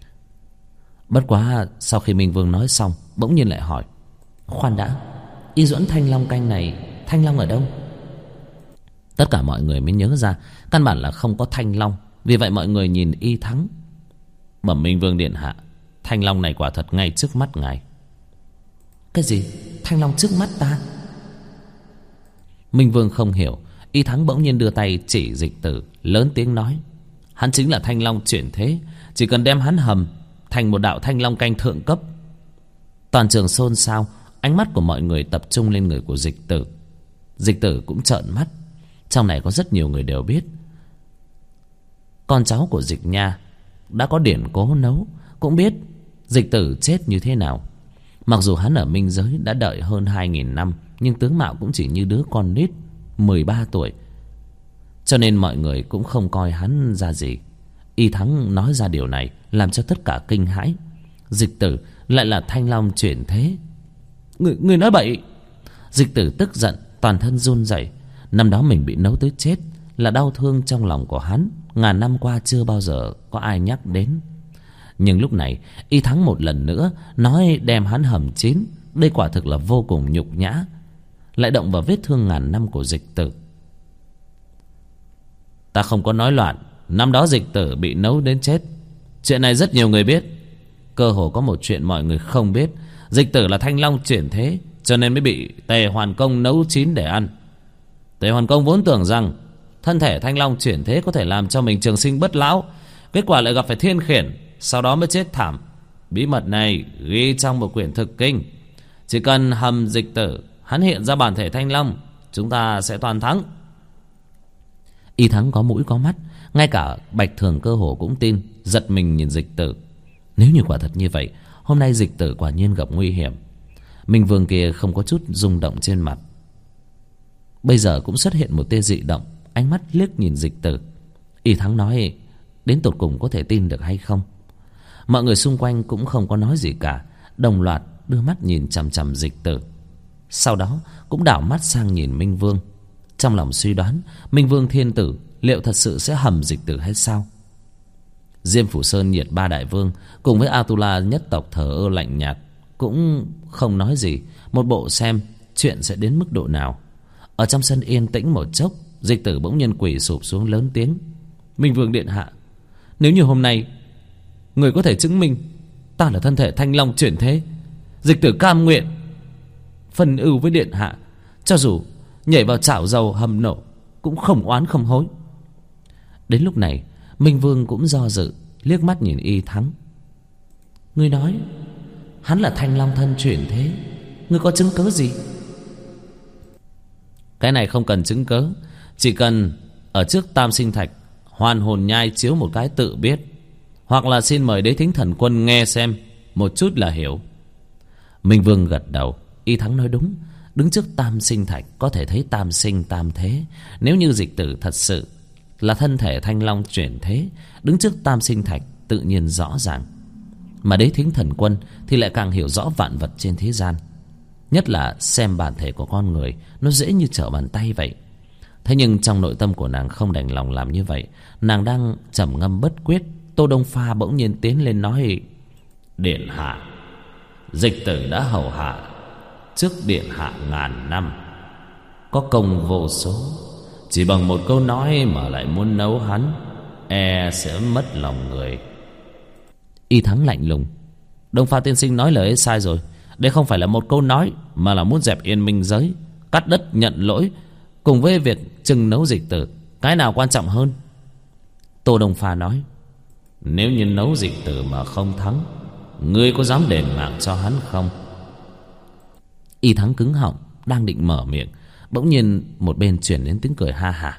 Bất quá sau khi Minh Vương nói xong, bỗng nhiên lại hỏi: khoan đã, Y Duẫn Thanh Long canh này, Thanh Long ở đâu? Tất cả mọi người mới nhớ ra căn bản là không có thanh long. Vì vậy mọi người nhìn Y Thắng. Bẩm Minh Vương điện hạ, thanh long này quả thật ngay trước mắt ngài. Cái gì? Thanh long trước mắt ta? Minh Vương không hiểu. Y Thắng bỗng nhiên đưa tay chỉ Dịch Tử, lớn tiếng nói: hắn chính là thanh long chuyển thế. Chỉ cần đem hắn hầm thành một đạo thanh long canh thượng cấp. Toàn trường xôn xao. Ánh mắt của mọi người tập trung lên người của Dịch Tử. Dịch Tử cũng trợn mắt. Trong này có rất nhiều người đều biết con cháu của Dịch Nha đã có điển cố nấu, cũng biết Dịch Tử chết như thế nào. Mặc dù hắn ở minh giới đã đợi hơn 2000 năm, nhưng tướng mạo cũng chỉ như đứa con nít 13 tuổi. Cho nên mọi người cũng không coi hắn ra gì. Y Thắng nói ra điều này làm cho tất cả kinh hãi. Dịch Tử lại là thanh long chuyển thế. Người nói bậy. Dịch Tử tức giận, toàn thân run rẩy. Năm đó mình bị nấu tới chết là đau thương trong lòng của hắn. Ngàn năm qua chưa bao giờ có ai nhắc đến. Nhưng lúc này Y Thắng một lần nữa nói đem hắn hầm chín. Đây quả thực là vô cùng nhục nhã, lại động vào vết thương ngàn năm của Dịch Tử. Ta không có nói loạn. Năm đó Dịch Tử bị nấu đến chết, chuyện này rất nhiều người biết. Cơ hồ có một chuyện mọi người không biết. Dịch Tử là thanh long chuyển thế, cho nên mới bị Tề Hoàn Công nấu chín để ăn. Tề Hoàn Công vốn tưởng rằng thân thể thanh long chuyển thế có thể làm cho mình trường sinh bất lão, kết quả lại gặp phải thiên khiển, sau đó mới chết thảm. Bí mật này ghi trong một quyển thực kinh. Chỉ cần hầm Dịch Tử, hắn hiện ra bản thể thanh long, chúng ta sẽ toàn thắng. Y Thắng có mũi có mắt, ngay cả Bạch Thường cơ hồ cũng tin, giật mình nhìn Dịch Tử. Nếu như quả thật như vậy, hôm nay Dịch Tử quả nhiên gặp nguy hiểm. Minh Vương kia không có chút rung động trên mặt, bây giờ cũng xuất hiện một tia dị động, ánh mắt liếc nhìn Dịch Tử. Y Thắng nói: đến tột cùng có thể tin được hay không? Mọi người xung quanh cũng không có nói gì cả, đồng loạt đưa mắt nhìn chằm chằm Dịch Tử. Sau đó cũng đảo mắt sang nhìn Minh Vương, trong lòng suy đoán Minh Vương thiên tử liệu thật sự sẽ hầm Dịch Tử hay sao? Diêm Phủ Sơn Nhiệt Ba Đại Vương cùng với Atula nhất tộc thờ ơ lạnh nhạt, cũng không nói gì, một bộ xem chuyện sẽ đến mức độ nào. Ở trong sân yên tĩnh một chốc, Dịch Tử bỗng nhiên quỳ sụp xuống lớn tiếng: Minh Vương điện hạ, nếu như hôm nay người có thể chứng minh ta là thân thể thanh long chuyển thế, Dịch Tử cam nguyện phân ưu với điện hạ, cho dù nhảy vào chảo dầu hầm nổ cũng không oán không hối. Đến lúc này Minh Vương cũng do dự, liếc mắt nhìn Y Thắng: ngươi nói hắn là thanh long thân chuyển thế, ngươi có chứng cớ gì? Cái này không cần chứng cớ, chỉ cần ở trước Tam Sinh Thạch hoàn hồn nhai chiếu một cái tự biết, hoặc là xin mời Đế Thính Thần Quân nghe xem một chút là hiểu. Minh Vương gật đầu. Y Thắng nói đúng, đứng trước Tam Sinh Thạch có thể thấy tam sinh tam thế. Nếu như Dịch Tử thật sự là thân thể thanh long chuyển thế, đứng trước Tam Sinh Thạch tự nhiên rõ ràng. Mà Đế Thính Thần Quân thì lại càng hiểu rõ vạn vật trên thế gian, nhất là xem bản thể của con người, nó dễ như trở bàn tay vậy. Thế nhưng trong nội tâm của nàng không đành lòng làm như vậy. Nàng đang trầm ngâm bất quyết, Tô Đông Pha bỗng nhiên tiến lên nói: điện hạ, Dịch Tử đã hầu hạ trước điện hạ ngàn năm, có công vô số, chỉ bằng một câu nói mà lại muốn nấu hắn, e sẽ mất lòng người. Y Thắng lạnh lùng: Đông Pha tiên sinh nói lời ấy sai rồi. Đây không phải là một câu nói, mà là muốn dẹp yên minh giới, cắt đất nhận lỗi, cùng với việc trừng nấu Dịch Tử, cái nào quan trọng hơn? Tô Đông Pha nói: nếu như nấu Dịch Tử mà không thắng, ngươi có dám đền mạng cho hắn không? Y Thắng cứng họng, đang định mở miệng, bỗng nhiên một bên chuyển đến tiếng cười ha hả.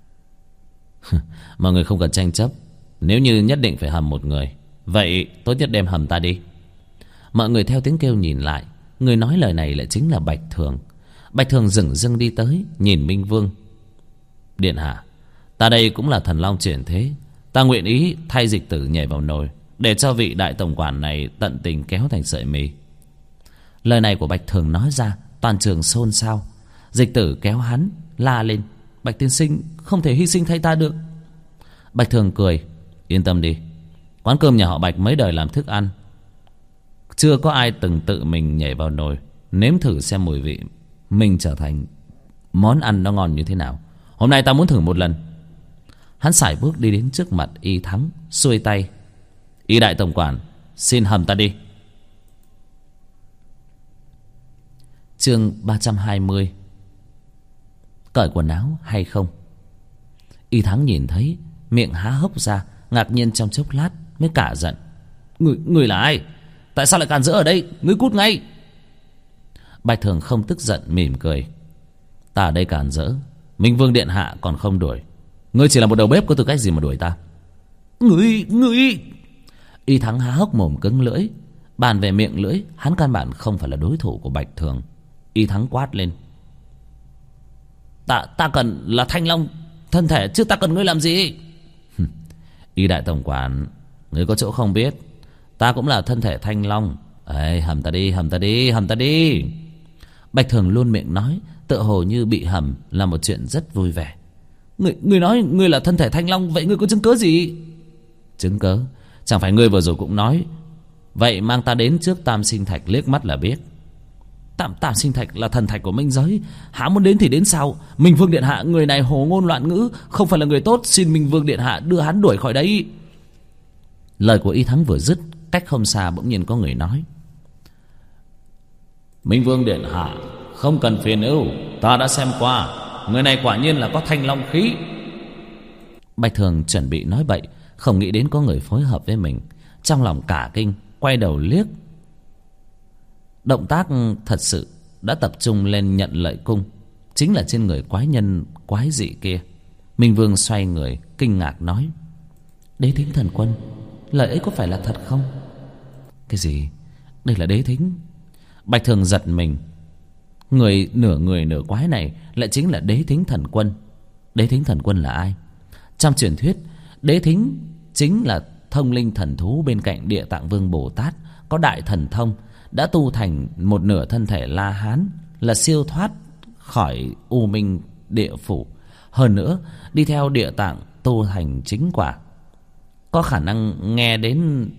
Mọi người không cần tranh chấp, nếu như nhất định phải hầm một người, vậy tốt nhất đem hầm ta đi. Mọi người theo tiếng kêu nhìn lại, người nói lời này lại chính là Bạch Thường. Bạch Thường dửng dưng đi tới, nhìn Minh Vương: điện hạ, ta đây cũng là thần long chuyển thế, ta nguyện ý thay Dịch Tử nhảy vào nồi, để cho vị đại tổng quản này tận tình kéo thành sợi mì. Lời này của Bạch Thường nói ra, toàn trường xôn xao. Dịch Tử kéo hắn, la lên: Bạch tiên sinh không thể hy sinh thay ta được. Bạch Thường cười: yên tâm đi, quán cơm nhà họ Bạch mấy đời làm thức ăn, chưa có ai từng tự mình nhảy vào nồi nếm thử xem mùi vị mình trở thành món ăn nó ngon như thế nào. Hôm nay ta muốn thử một lần. Hắn sải bước đi đến trước mặt Y Thắng, xuôi tay. Y đại tổng quản, xin hầm ta đi. Chương 320. Cởi quần áo hay không? Y Thắng nhìn thấy, miệng há hốc ra, ngạc nhiên trong chốc lát mới cả giận. Người là ai? Tại sao lại cản rỡ ở đây? Ngươi cút ngay. Bạch Thường không tức giận, mỉm cười. Ta ở đây cản rỡ, Minh Vương điện hạ còn không đuổi. Ngươi chỉ là một đầu bếp, có tư cách gì mà đuổi ta? Ngươi Y Thắng há hốc mồm cứng lưỡi. Bàn về miệng lưỡi, hắn căn bản không phải là đối thủ của Bạch Thường. Y Thắng quát lên. Ta cần là Thanh Long thân thể, chứ ta cần ngươi làm gì? Y đại tổng quản, ngươi có chỗ không biết, ta cũng là thân thể Thanh Long. Ê, hầm ta đi, hầm ta đi, hầm ta đi. Bạch Thường luôn miệng nói, tựa hồ như bị hầm là một chuyện rất vui vẻ. Ngươi nói ngươi là thân thể Thanh Long, vậy ngươi có chứng cớ gì? Chứng cớ? Chẳng phải ngươi vừa rồi cũng nói. Vậy mang ta đến trước Tam Sinh Thạch liếc mắt là biết. Tam Sinh Thạch là thần thạch của Minh giới, há muốn đến thì đến sao? Minh Vương điện hạ, người này hồ ngôn loạn ngữ, không phải là người tốt, xin Minh Vương điện hạ đưa hắn đuổi khỏi đây. Lời của Y Thắng vừa dứt, cách không xa bỗng nhiên có người nói. Minh Vương điện hạ, không cần phiền ưu, ta đã xem qua, người này quả nhiên là có Thanh Long khí. Bạch Thường chuẩn bị nói bậy, không nghĩ đến có người phối hợp với mình, trong lòng cả kinh, quay đầu liếc. Động tác thật sự đã tập trung lên nhận lợi cung, chính là trên người quái nhân quái dị kia. Minh Vương xoay người kinh ngạc nói. Đế Thính thần quân, lời ấy có phải là thật không? Cái gì? Đây là Đế Thính? Bạch Thường giật mình. Người nửa quái này lại chính là Đế Thính thần quân. Đế Thính thần quân là ai? Trong truyền thuyết, Đế Thính chính là thông linh thần thú bên cạnh Địa Tạng Vương Bồ Tát, có đại thần thông, đã tu thành một nửa thân thể La Hán, là siêu thoát khỏi U Minh địa phủ. Hơn nữa đi theo Địa Tạng tu thành chính quả, có khả năng nghe đến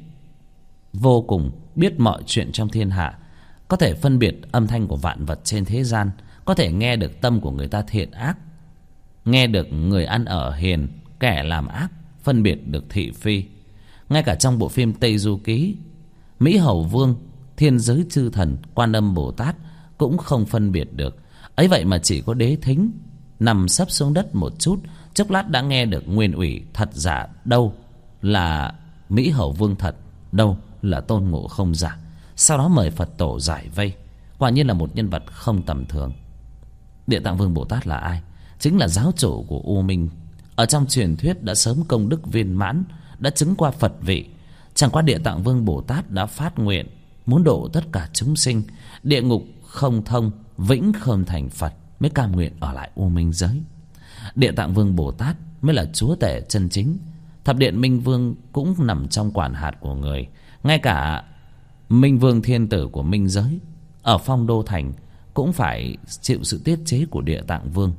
vô cùng, biết mọi chuyện trong thiên hạ, có thể phân biệt âm thanh của vạn vật trên thế gian, có thể nghe được tâm của người ta thiện ác, nghe được người ăn ở hiền, kẻ làm ác, phân biệt được thị phi. Ngay cả trong bộ phim Tây Du Ký, Mỹ Hầu Vương, thiên giới chư thần, Quan Âm Bồ Tát cũng không phân biệt được. Ấy vậy mà chỉ có Đế Thính nằm sấp xuống đất một chút, chốc lát đã nghe được nguyên ủy thật giả, đâu là Mỹ Hầu Vương thật, đâu là Tôn Ngộ Không giả. Sau đó mời Phật tổ giải vây. Quả nhiên là một nhân vật không tầm thường. Địa Tạng Vương Bồ Tát là ai? Chính là giáo chủ của U Minh, ở trong truyền thuyết đã sớm công đức viên mãn, đã chứng qua Phật vị. Chẳng qua Địa Tạng Vương Bồ Tát đã phát nguyện muốn độ tất cả chúng sinh, địa ngục không thông, vĩnh không thành Phật, mới cam nguyện ở lại U Minh giới. Địa Tạng Vương Bồ Tát mới là chúa tể chân chính. Thập điện Minh Vương cũng nằm trong quản hạt của người. Ngay cả Minh Vương thiên tử của Minh giới ở Phong Đô Thành cũng phải chịu sự tiết chế của Địa Tạng Vương.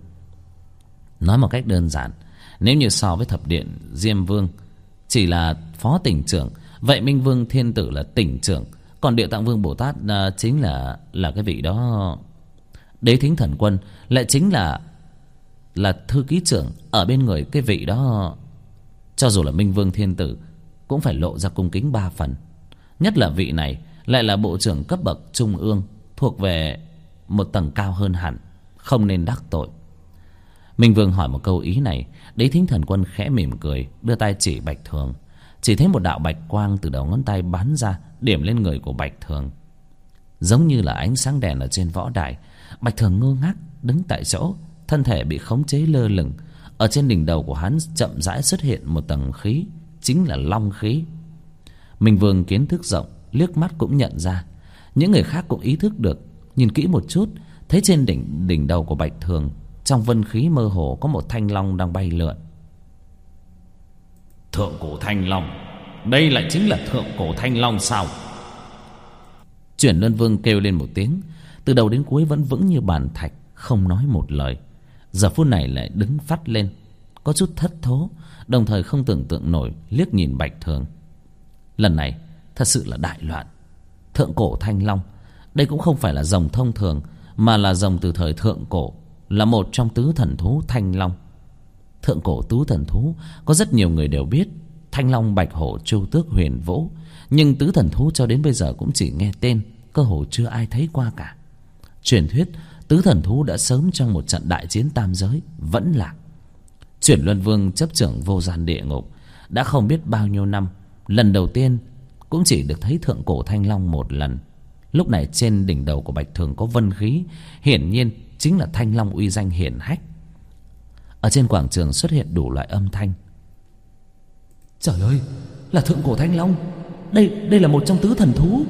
Nói một cách đơn giản, nếu như so với thập điện Diêm Vương chỉ là phó tỉnh trưởng, vậy Minh Vương thiên tử là tỉnh trưởng, còn Địa Tạng Vương Bồ Tát chính là cái vị đó. Đế Thính thần quân lại chính là thư ký trưởng ở bên người cái vị đó. Cho dù là Minh Vương thiên tử cũng phải lộ ra cung kính 3 phần. Nhất là vị này lại là bộ trưởng cấp bậc trung ương, thuộc về một tầng cao hơn hẳn, không nên đắc tội. Minh Vương hỏi một câu ý này, Đế Thính thần quân khẽ mỉm cười, đưa tay chỉ Bạch Thường. Chỉ thấy một đạo bạch quang từ đầu ngón tay bắn ra, điểm lên người của Bạch Thường, giống như là ánh sáng đèn ở trên võ đài. Bạch Thường ngơ ngác đứng tại chỗ, thân thể bị khống chế lơ lửng. Ở trên đỉnh đầu của hắn chậm rãi xuất hiện một tầng khí, chính là long khí. Minh Vương kiến thức rộng, liếc mắt cũng nhận ra. Những người khác cũng ý thức được, nhìn kỹ một chút, thấy trên đỉnh đầu của Bạch Thường, trong vân khí mơ hồ có một thanh long đang bay lượn. Thượng cổ thanh long, đây lại chính là thượng cổ thanh long sao? Chuyển Luân Vương kêu lên một tiếng, từ đầu đến cuối vẫn vững như bàn thạch, không nói một lời. Giờ phút này lại đứng phắt lên, có chút thất thố, đồng thời không tưởng tượng nổi liếc nhìn Bạch Thường. Lần này thật sự là đại loạn. Thượng cổ thanh long, đây cũng không phải là rồng thông thường, mà là rồng từ thời thượng cổ, là một trong tứ thần thú thanh long, Thượng cổ tứ thần thú có rất nhiều người đều biết, Thanh Long, Bạch Hổ, Chu Tước, Huyền Vũ, nhưng tứ thần thú cho đến bây giờ cũng chỉ nghe tên, cơ hồ chưa ai thấy qua cả. Truyền thuyết tứ thần thú đã sớm trong một trận đại chiến tam giới vẫn lạc. Chuyển Luân Vương chấp trưởng vô gian địa ngục đã không biết bao nhiêu năm, lần đầu tiên cũng chỉ được thấy thượng cổ Thanh Long một lần. Lúc này trên đỉnh đầu của Bạch Thường có vân khí, hiển nhiên chính là Thanh Long uy danh hiển hách. Ở trên quảng trường xuất hiện đủ loại âm thanh. Trời ơi, là thượng cổ Thanh Long, đây là một trong tứ thần thú.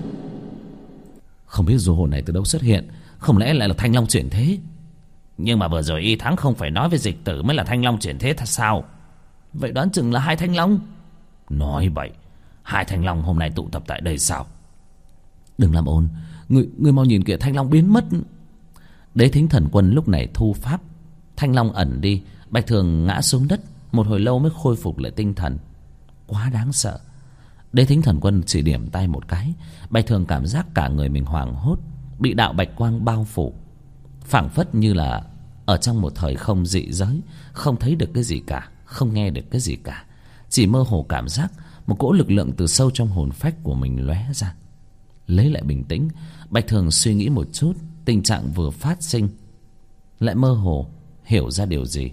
Không biết du hồn này từ đâu xuất hiện, không lẽ lại là Thanh Long chuyển thế? Nhưng mà vừa rồi Y Thắng không phải nói với Dịch Tử mới là Thanh Long chuyển thế thật sao? Vậy đoán chừng là hai Thanh Long. Nói bậy, hai Thanh Long hôm nay tụ tập tại đây sao? Đừng làm ồn, người mau nhìn kìa, Thanh Long biến mất. Đế Thính Thần Quân lúc này thu pháp, Thanh Long ẩn đi. Bạch Thường ngã xuống đất, một hồi lâu mới khôi phục lại tinh thần. Quá đáng sợ. Đế Thính Thần Quân chỉ điểm tay một cái, Bạch Thường cảm giác cả người mình hoảng hốt, bị đạo bạch quang bao phủ, phảng phất như là ở trong một thời không dị giới, không thấy được cái gì cả, không nghe được cái gì cả, chỉ mơ hồ cảm giác một cỗ lực lượng từ sâu trong hồn phách của mình lóe ra. Lấy lại bình tĩnh, Bạch Thường suy nghĩ một chút tình trạng vừa phát sinh, lại mơ hồ hiểu ra điều gì.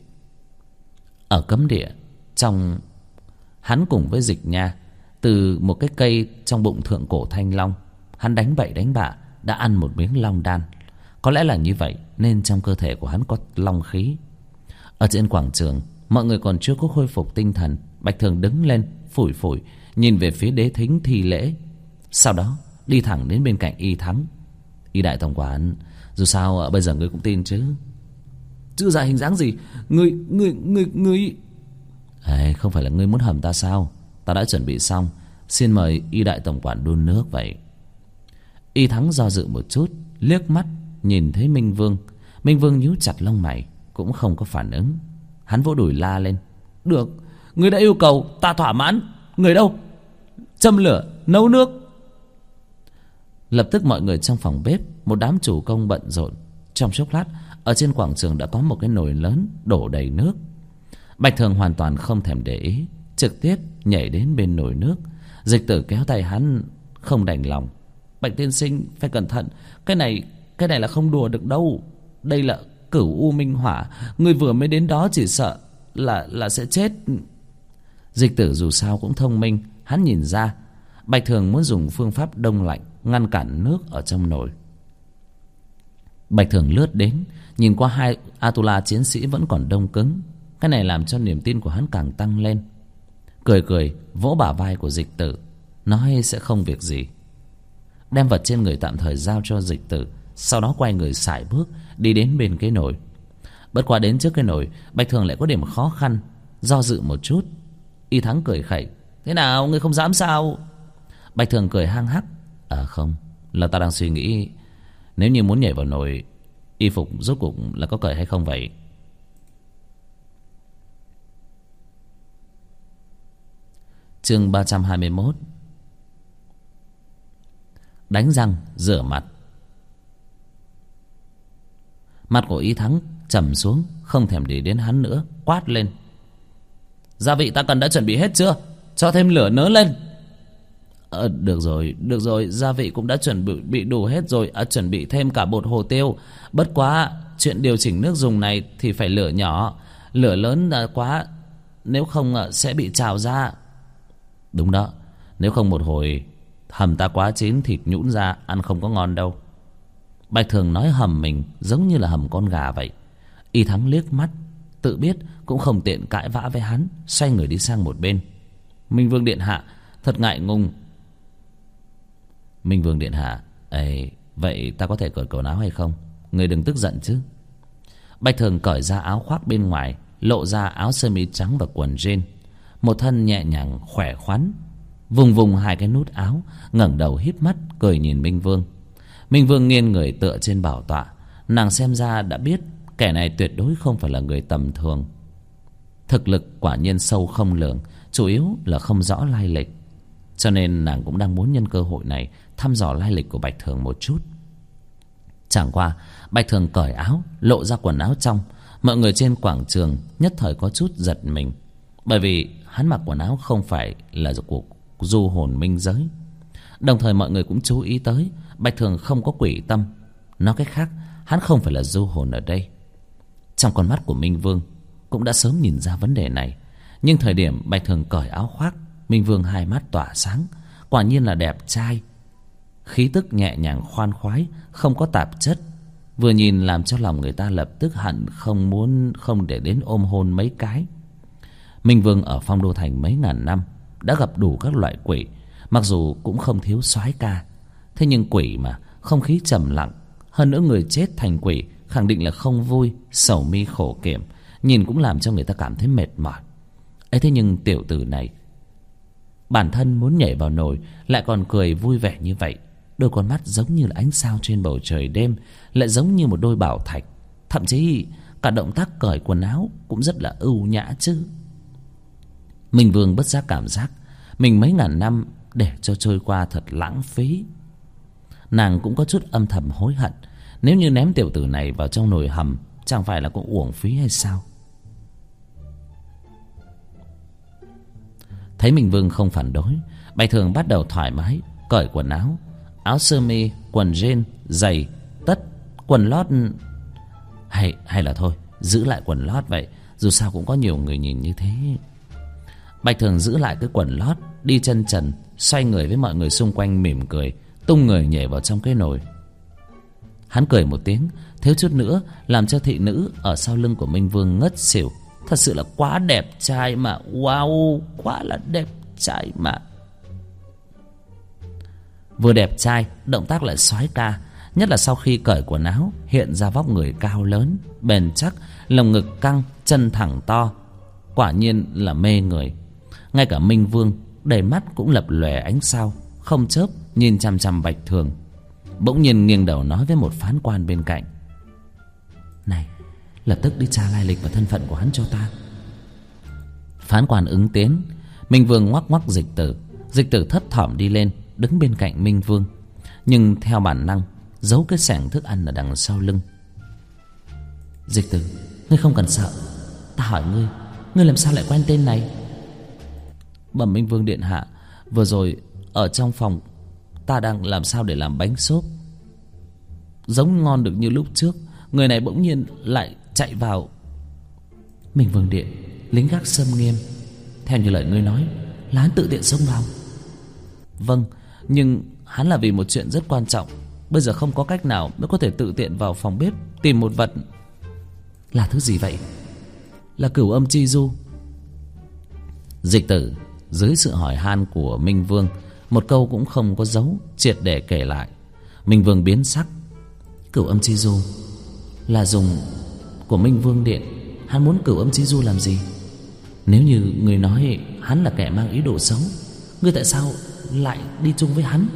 Ở cấm địa, trong hắn cùng với Dịch Nha, từ một cái cây trong bụng thượng cổ Thanh Long, hắn đánh bậy đánh bạ đã ăn một miếng long đan. Có lẽ là như vậy nên trong cơ thể của hắn có long khí. Ở trên quảng trường, mọi người còn chưa có khôi phục tinh thần. Bạch Thường đứng lên phủi phủi, nhìn về phía Đế Thính thi lễ, sau đó đi thẳng đến bên cạnh Y Thắng. Y đại tổng quản, dù sao bây giờ ngươi cũng tin chứ? Chứ ra hình dáng gì? Ngươi không phải là ngươi muốn hầm ta sao? Ta đã chuẩn bị xong, xin mời Y đại tổng quản đun nước vậy. Y Thắng do dự một chút, liếc mắt nhìn thấy Minh Vương. Minh Vương nhíu chặt lông mày, cũng không có phản ứng. Hắn vỗ đùi la lên: Được, ngươi đã yêu cầu, ta thỏa mãn. Người đâu? Châm lửa, nấu nước. Lập tức mọi người trong phòng bếp, một đám chủ công bận rộn. Trong chốc lát, ở trên quảng trường đã có một cái nồi lớn đổ đầy nước. Bạch Thường hoàn toàn không thèm để ý, trực tiếp nhảy đến bên nồi nước. Dịch Tử kéo tay hắn, không đành lòng: Bạch tiên sinh phải cẩn thận, cái này là không đùa được đâu. Đây là Cửu U Minh Hỏa, người vừa mới đến đó chỉ sợ là sẽ chết. Dịch Tử dù sao cũng thông minh, hắn nhìn ra Bạch Thường muốn dùng phương pháp đông lạnh ngăn cản nước ở trong nồi. Bạch Thường lướt đến, nhìn qua hai Atula chiến sĩ vẫn còn đông cứng. Cái này làm cho niềm tin của hắn càng tăng lên. Cười cười vỗ bả vai của Dịch Tử, nói sẽ không việc gì. Đem vật trên người tạm thời giao cho Dịch Tử, sau đó quay người sải bước đi đến bên cái nồi. Bất quá đến trước cái nồi, Bạch Thường lại có điểm khó khăn, do dự một chút. Y Thắng cười khẩy: Thế nào, ngươi không dám sao? Bạch Thường cười hang hắc: Không, là ta đang suy nghĩ, nếu như muốn nhảy vào nồi, y phục rốt cuộc là có cởi hay không vậy? Chương 321. Đánh răng rửa mặt. Mặt của Y Thắng trầm xuống, không thèm để đến hắn nữa, quát lên: Gia vị ta cần đã chuẩn bị hết chưa? Cho thêm lửa nướng lên. Được rồi, gia vị cũng đã chuẩn bị đủ hết rồi. Chuẩn bị thêm cả bột hồ tiêu. Bất quá chuyện điều chỉnh nước dùng này thì phải lửa nhỏ, lửa lớn là quá, nếu không sẽ bị trào ra. Đúng đó, nếu không một hồi hầm ta quá chín, thịt nhũn ra, ăn không có ngon đâu. Bạch Thường nói hầm mình giống như là hầm con gà vậy. Y Thắng liếc mắt, tự biết cũng không tiện cãi vã với hắn, xoay người đi sang một bên. Minh Vương điện hạ, thật ngại ngùng. Minh Vương điện hạ, vậy ta có thể cởi quần áo hay không? Người đừng tức giận chứ. Bạch Thường cởi ra áo khoác bên ngoài, lộ ra áo sơ mi trắng và quần jean, một thân nhẹ nhàng khỏe khoắn, vùng vùng hai cái nút áo, ngẩng đầu híp mắt cười nhìn Minh Vương. Minh Vương nghiêng người tựa trên bảo tọa, nàng xem ra đã biết kẻ này tuyệt đối không phải là người tầm thường. Thực lực quả nhiên sâu không lường, chủ yếu là không rõ lai lịch, cho nên nàng cũng đang muốn nhân cơ hội này thăm dò lai lịch của Bạch Thường một chút. Chẳng qua Bạch Thường cởi áo, lộ ra quần áo trong, Mọi người trên quảng trường nhất thời có chút giật mình, bởi vì hắn mặc quần áo không phải là của du hồn minh giới. Đồng thời mọi người cũng chú ý tới Bạch Thường không có quỷ tâm. Nói cách khác, hắn không phải là du hồn ở đây. Trong con mắt của Minh Vương cũng đã sớm nhìn ra vấn đề này. Nhưng thời điểm Bạch Thường cởi áo khoác, Minh Vương hai mắt tỏa sáng. Quả nhiên là đẹp trai, khí tức nhẹ nhàng khoan khoái, không có tạp chất. Vừa nhìn làm cho lòng người ta lập tức hận không để đến ôm hôn mấy cái. Minh Vương ở Phong Đô Thành mấy ngàn năm đã gặp đủ các loại quỷ, mặc dù cũng không thiếu soái ca. Thế nhưng quỷ mà, không khí trầm lặng. Hơn nữa người chết thành quỷ khẳng định là không vui, sầu mi khổ kiểm, nhìn cũng làm cho người ta cảm thấy mệt mỏi. Ấy thế nhưng tiểu tử này bản thân muốn nhảy vào nồi, lại còn cười vui vẻ như vậy. Đôi con mắt giống như là ánh sao trên bầu trời đêm, lại giống như một đôi bảo thạch. Thậm chí cả động tác cởi quần áo cũng rất là ưu nhã chứ. Minh Vương bất giác cảm giác mình mấy ngàn năm để cho trôi qua thật lãng phí. Nàng cũng có chút âm thầm hối hận. Nếu như ném tiểu tử này vào trong nồi hầm, chẳng phải là cũng uổng phí hay sao? Thấy Minh Vương không phản đối, Bạch Thường bắt đầu thoải mái cởi quần áo. Áo sơ mi, quần jean, giày, tất, quần lót. Hay là thôi, giữ lại quần lót vậy, dù sao cũng có nhiều người nhìn như thế. Bạch Thường giữ lại cái quần lót, đi chân trần, xoay người với mọi người xung quanh mỉm cười, tung người nhảy vào trong cái nồi. Hắn cười một tiếng, thiếu chút nữa làm cho thị nữ ở sau lưng của Minh Vương ngất xỉu. Thật sự là quá đẹp trai mà, wow, quá là đẹp trai mà. Vừa đẹp trai, động tác lại soái ca. Nhất là sau khi cởi quần áo, hiện ra vóc người cao lớn, bền chắc, lồng ngực căng, chân thẳng to. Quả nhiên là mê người. Ngay cả Minh Vương đầy mắt cũng lập lòe ánh sao, không chớp nhìn chằm chằm Bạch Thường. Bỗng nhiên nghiêng đầu nói với một phán quan bên cạnh: "Này, lập tức đi tra lai lịch và thân phận của hắn cho ta." Phán quan ứng tiến. Minh Vương ngoắc ngoắc Dịch Tử. Dịch Tử thấp thỏm đi lên, đứng bên cạnh Minh Vương, nhưng theo bản năng giấu cái xẻng thức ăn ở đằng sau lưng. "Dịch Tử, ngươi không cần sợ. Ta hỏi ngươi làm sao lại quen tên này?" "Bẩm Minh Vương điện hạ, vừa rồi ở trong phòng ta đang làm sao để làm bánh xốp, giống ngon được như lúc trước, người này bỗng nhiên lại chạy vào." "Minh Vương điện, lính gác xâm nghiêm, theo như lời ngươi nói là hắn tự tiện xông vào." "Vâng, nhưng hắn là vì một chuyện rất quan trọng, bây giờ không có cách nào mới có thể tự tiện vào phòng bếp tìm một vật." "Là thứ gì vậy?" "Là Cửu Âm Chi Du." Dịch Tử dưới sự hỏi han của Minh Vương, một câu cũng không có giấu, triệt để kể lại. Minh Vương biến sắc. "Cửu Âm Chi Du là dùng của Minh Vương điện, hắn muốn Cửu Âm Chi Du làm gì? Nếu như người nói hắn là kẻ mang ý đồ xấu, ngươi tại sao lại đi chung với hắn?"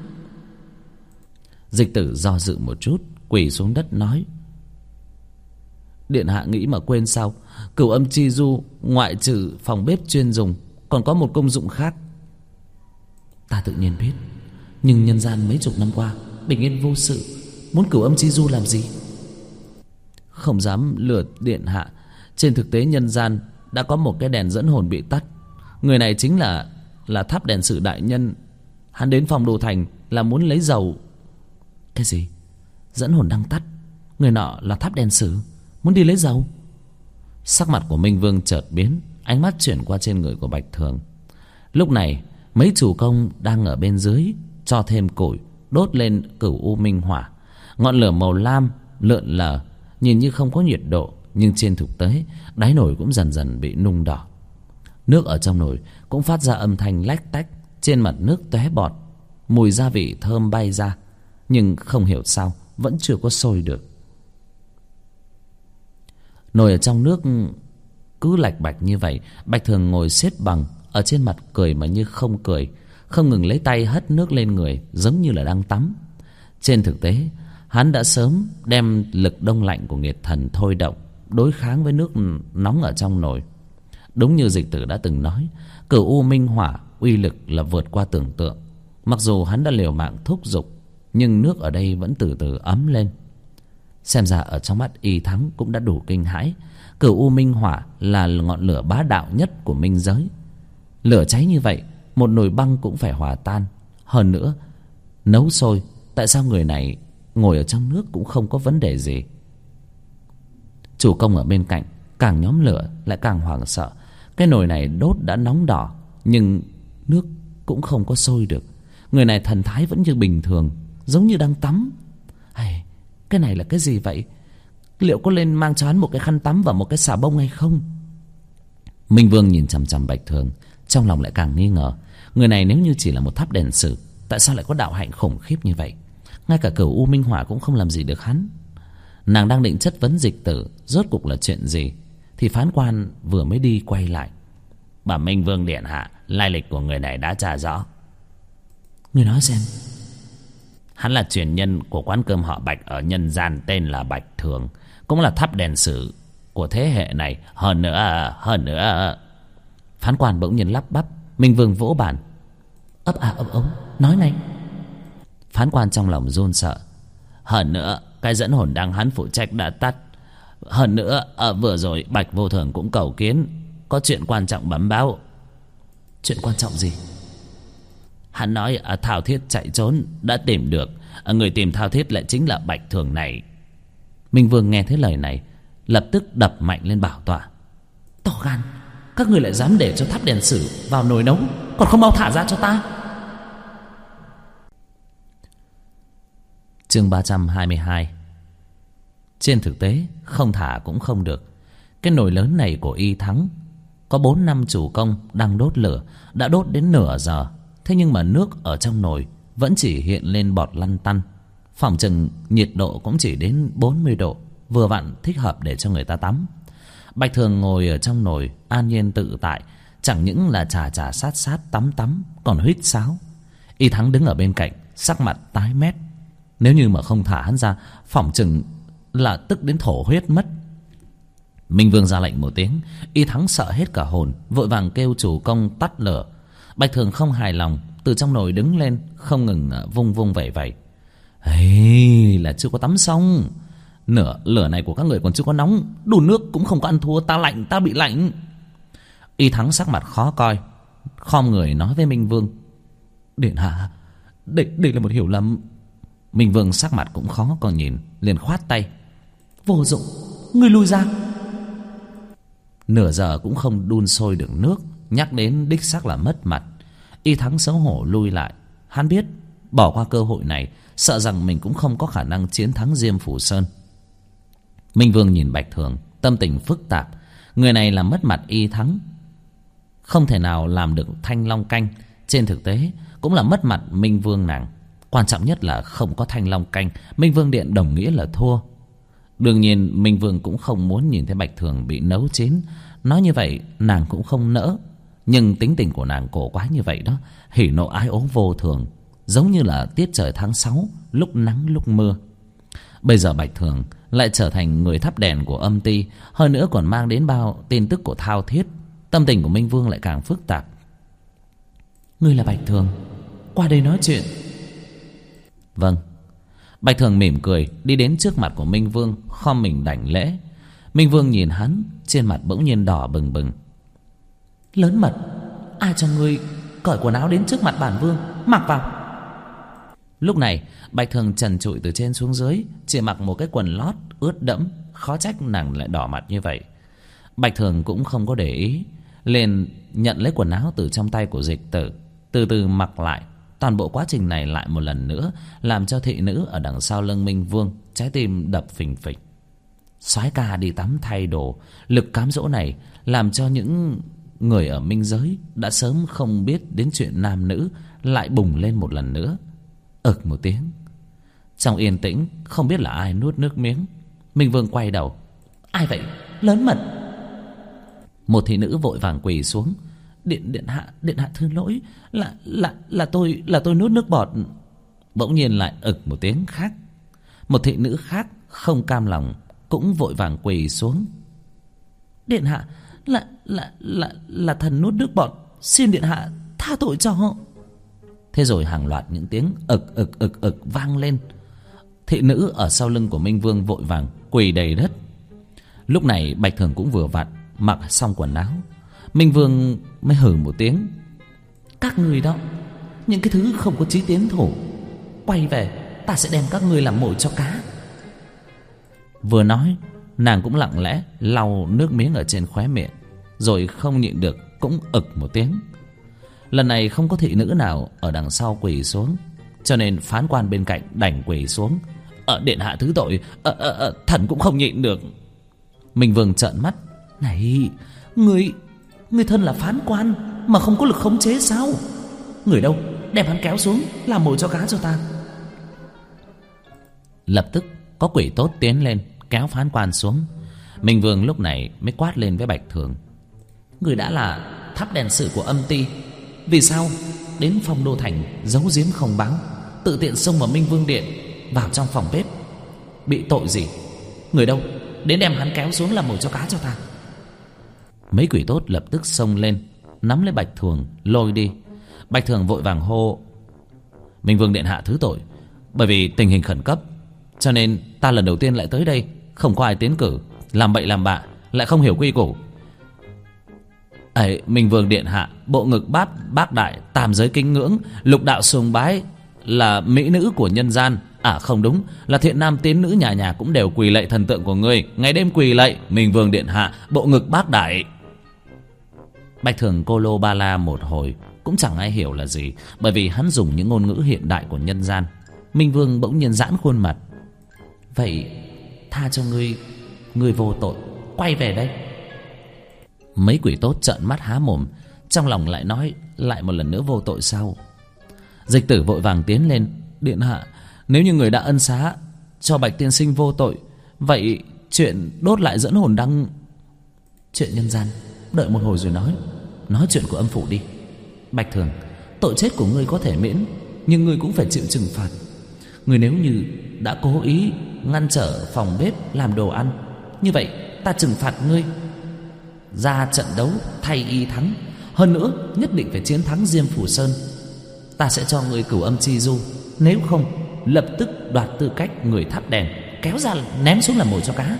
Dịch Tử do dự một chút, quỳ xuống đất nói: "Điện hạ nghĩ mà quên sao? Cửu Âm Chi Du ngoại trừ phòng bếp chuyên dùng, còn có một công dụng khác." "Ta tự nhiên biết, nhưng nhân gian mấy chục năm qua bình yên vô sự, muốn Cửu Âm Chi Du làm gì?" "Không dám lừa điện hạ, trên thực tế nhân gian đã có một cái đèn dẫn hồn bị tắt. Người này chính là Tháp Đèn Sử đại nhân. Hắn đến Phong Đô Thành là muốn lấy dầu." "Cái gì? Dẫn hồn đang tắt, người nọ là Tháp Đèn Sử, muốn đi lấy dầu?" Sắc mặt của Minh Vương chợt biến, ánh mắt chuyển qua trên người của Bạch Thường. Lúc này mấy chủ công đang ở bên dưới cho thêm củi, đốt lên Cửu U Minh Hỏa. Ngọn lửa màu lam lượn lờ, nhìn như không có nhiệt độ, nhưng trên thực tế đáy nồi cũng dần dần bị nung đỏ. Nước ở trong nồi cũng phát ra âm thanh lách tách, trên mặt nước tóe bọt, mùi gia vị thơm bay ra, nhưng không hiểu sao vẫn chưa có sôi được. Nồi ở trong nước cứ lạch bạch như vậy. Bạch Thường ngồi xếp bằng ở trên mặt, cười mà như không cười, không ngừng lấy tay hất nước lên người, giống như là đang tắm. Trên thực tế hắn đã sớm đem lực đông lạnh của nghiệt thần thôi động, đối kháng với nước nóng ở trong nồi. Đúng như Dịch Tử đã từng nói, Cửu U Minh Hỏa uy lực là vượt qua tưởng tượng. Mặc dù hắn đã liều mạng thúc giục, nhưng nước ở đây vẫn từ từ ấm lên. Xem ra ở trong mắt Y Thắng cũng đã đủ kinh hãi. Cửu U Minh Hỏa là ngọn lửa bá đạo nhất của minh giới. Lửa cháy như vậy, một nồi băng cũng phải hòa tan. Hơn nữa, nấu sôi, tại sao người này ngồi ở trong nước cũng không có vấn đề gì? Chủ công ở bên cạnh càng nhóm lửa lại càng hoảng sợ. Cái nồi này đốt đã nóng đỏ, nhưng nước cũng không có sôi được. Người này thần thái vẫn như bình thường, giống như đang tắm. Hay, cái này là cái gì vậy? Liệu có nên mang cho hắn một cái khăn tắm và một cái xà bông hay không? Minh Vương nhìn chằm chằm Bạch Thường, trong lòng lại càng nghi ngờ. Người này nếu như chỉ là một tháp đèn sử, tại sao lại có đạo hạnh khủng khiếp như vậy? Ngay cả Cửu U Minh Hỏa cũng không làm gì được hắn. Nàng đang định chất vấn Dịch Tử rốt cuộc là chuyện gì, thì phán quan vừa mới đi quay lại. Bẩm Minh Vương điện hạ, lai lịch của người này đã tra rõ. Người nói xem. Hắn là truyền nhân của quán cơm họ Bạch ở nhân gian, tên là Bạch Thường, cũng là tháp đèn sử của thế hệ này. Hơn nữa. Phán quan bỗng nhiên lắp bắp. Minh Vương vỗ bàn. Ấp à ấp ống, nói ngay. Phán quan trong lòng run sợ. Hơn nữa, cái dẫn hồn đăng hắn phụ trách đã tắt. Hơn nữa, vừa rồi Bạch Vô Thường cũng cầu kiến, có chuyện quan trọng bẩm báo. Chuyện quan trọng gì? Hắn nói Thao Thiết chạy trốn, đã tìm được. Người tìm Thao Thiết lại chính là Bạch Thường này. Minh Vương nghe thấy lời này, lập tức đập mạnh lên bảo tọa. To gan, các người lại dám để cho tháp đèn sử vào nồi nấu, còn không mau thả ra cho ta. Chương 322. Trên thực tế không thả cũng không được. Cái nồi lớn này của Y Thắng có 4-5 chủ công đang đốt lửa, đã đốt đến nửa giờ. Thế nhưng mà nước ở trong nồi vẫn chỉ hiện lên bọt lăn tăn. Phỏng chừng nhiệt độ cũng chỉ đến 40 độ, vừa vặn thích hợp để cho người ta tắm. Bạch Thường ngồi ở trong nồi an nhiên tự tại, chẳng những là chà sát tắm, còn huýt sáo. Y Thắng đứng ở bên cạnh, sắc mặt tái mét. Nếu như mà không thả hắn ra, phỏng chừng là tức đến thổ huyết mất. Minh Vương ra lệnh một tiếng, Y Thắng sợ hết cả hồn, vội vàng kêu chủ công tắt lửa. Bạch Thường không hài lòng, từ trong nồi đứng lên, không ngừng vung vẩy. Hey, là chưa có tắm xong. Lửa này của các người còn chưa có nóng, đun nước cũng không có ăn thua. Ta bị lạnh. Y Thắng sắc mặt khó coi, khom người nói với Minh Vương. Điện hạ, đây là một hiểu lầm. Minh Vương sắc mặt cũng khó còn nhìn, liền khoát tay. Vô dụng, ngươi lui ra. Nửa giờ cũng không đun sôi được nước, nhắc đến đích xác là mất mặt. Y Thắng xấu hổ lui lại. Hắn biết bỏ qua cơ hội này, sợ rằng mình cũng không có khả năng chiến thắng Diêm Phủ Sơn. Minh Vương nhìn Bạch Thường, tâm tình phức tạp. Người này làm mất mặt Y Thắng, không thể nào làm được Thanh Long Canh. Trên thực tế cũng là mất mặt Minh Vương nàng. Quan trọng nhất là không có Thanh Long Canh, Minh Vương điện đồng nghĩa là thua. Đương nhiên Minh Vương cũng không muốn nhìn thấy Bạch Thường bị nấu chín. Nói như vậy nàng cũng không nỡ, nhưng tính tình của nàng cổ quái như vậy đó, hỉ nộ ái ố vô thường, giống như là tiết trời tháng 6, lúc nắng lúc mưa. Bây giờ Bạch Thường lại trở thành người thắp đèn của âm ty, hơn nữa còn mang đến bao tin tức của Thao Thiết. Tâm tình của Minh Vương lại càng phức tạp. Ngươi là Bạch Thường, qua đây nói chuyện. Vâng. Bạch Thường mỉm cười đi đến trước mặt của Minh Vương, khom mình đảnh lễ. Minh Vương nhìn hắn, trên mặt bỗng nhiên đỏ bừng bừng. Lớn mật, ai cho ngươi cởi quần áo đến trước mặt bản vương, mặc vào. Lúc này Bạch Thường trần trụi từ trên xuống dưới, chỉ mặc một cái quần lót ướt đẫm, khó trách nàng lại đỏ mặt như vậy. Bạch Thường cũng không có để ý, liền nhận lấy quần áo từ trong tay của Dịch Tử, từ từ mặc lại. Toàn bộ quá trình này lại một lần nữa làm cho thị nữ ở đằng sau lưng Minh Vương trái tim đập phình phịch. Soái ca đi tắm thay đồ, lực cám dỗ này làm cho những người ở minh giới đã sớm không biết đến chuyện nam nữ lại bùng lên một lần nữa. Ực một tiếng. Trong yên tĩnh không biết là ai nuốt nước miếng. Minh Vương quay đầu. Ai vậy? Lớn mật. Một thị nữ vội vàng quỳ xuống. Điện hạ thứ lỗi, là tôi nuốt nước bọt. Bỗng nhiên lại ực một tiếng khác. Một thị nữ khác không cam lòng cũng vội vàng quỳ xuống. Điện hạ, là thần nuốt nước bọt, xin điện hạ tha tội cho. Thế rồi hàng loạt những tiếng ực vang lên. Thị nữ ở sau lưng của Minh Vương vội vàng quỳ đầy đất. Lúc này Bạch Thường cũng vừa vặn mặc xong quần áo. Minh Vương mới hừ một tiếng: các người đó, những cái thứ không có chí tiến thủ, quay về ta sẽ đem các ngươi làm mồi cho cá. Vừa nói, nàng cũng lặng lẽ lau nước miếng ở trên khóe miệng, rồi không nhịn được cũng ực một tiếng. Lần này không có thị nữ nào ở đằng sau quỳ xuống, cho nên phán quan bên cạnh đành quỳ xuống. Điện hạ thứ tội, thần cũng không nhịn được. Minh Vương trợn mắt: này, ngươi thân là phán quan mà không có lực khống chế sao? Người đâu, đem hắn kéo xuống làm mồi cho cá cho ta. Lập tức có quỷ tốt tiến lên kéo phán quan xuống. Minh Vương lúc này mới quát lên với Bạch Thường: người đã là tháp đèn sử của âm ty, vì sao đến Phong Đô Thành giấu giếm không báo, tự tiện xông vào Minh Vương điện, vào trong phòng bếp? Bị tội gì? Người đâu, đến đem hắn kéo xuống làm mồi cho cá cho ta. Mấy quỷ tốt lập tức xông lên nắm lấy Bạch Thường lôi đi. Bạch Thường vội vàng hô: Minh Vương điện hạ thứ tội, bởi vì tình hình khẩn cấp cho nên ta lần đầu tiên lại tới đây, không có ai tiến cử, làm bậy làm bạ, lại không hiểu quy củ. Minh Vương điện hạ, bộ ngực bác đại, tam giới kính ngưỡng, lục đạo sùng bái, là mỹ nữ của nhân gian. Không đúng, là thiện nam tín nữ nhà nhà cũng đều quỳ lạy thần tượng của ngươi, ngày đêm quỳ lạy Minh Vương điện hạ, bộ ngực bác đại. Bạch Thường cô lô ba la một hồi cũng chẳng ai hiểu là gì, bởi vì hắn dùng những ngôn ngữ hiện đại của nhân gian. Minh Vương bỗng nhiên giãn khuôn mặt: vậy tha cho ngươi vô tội, quay về đây. Mấy quỷ tốt trợn mắt há mồm, trong lòng lại nói lại một lần nữa vô tội sao? Dịch tử vội vàng tiến lên: điện hạ, nếu như người đã ân xá cho Bạch tiên sinh vô tội, vậy chuyện đốt lại dẫn hồn đăng, chuyện nhân gian đợi một hồi rồi nói chuyện của âm phủ đi. Bạch Thường, tội chết của ngươi có thể miễn, nhưng ngươi cũng phải chịu trừng phạt. Ngươi nếu như đã cố ý ngăn trở phòng bếp làm đồ ăn, như vậy ta trừng phạt ngươi ra trận đấu thay y thắng, hơn nữa nhất định phải chiến thắng Diêm Phủ Sơn. Ta sẽ cho ngươi cửu âm chi du, nếu không lập tức đoạt tư cách người thắp đèn, kéo ra ném xuống làm mồi cho cá.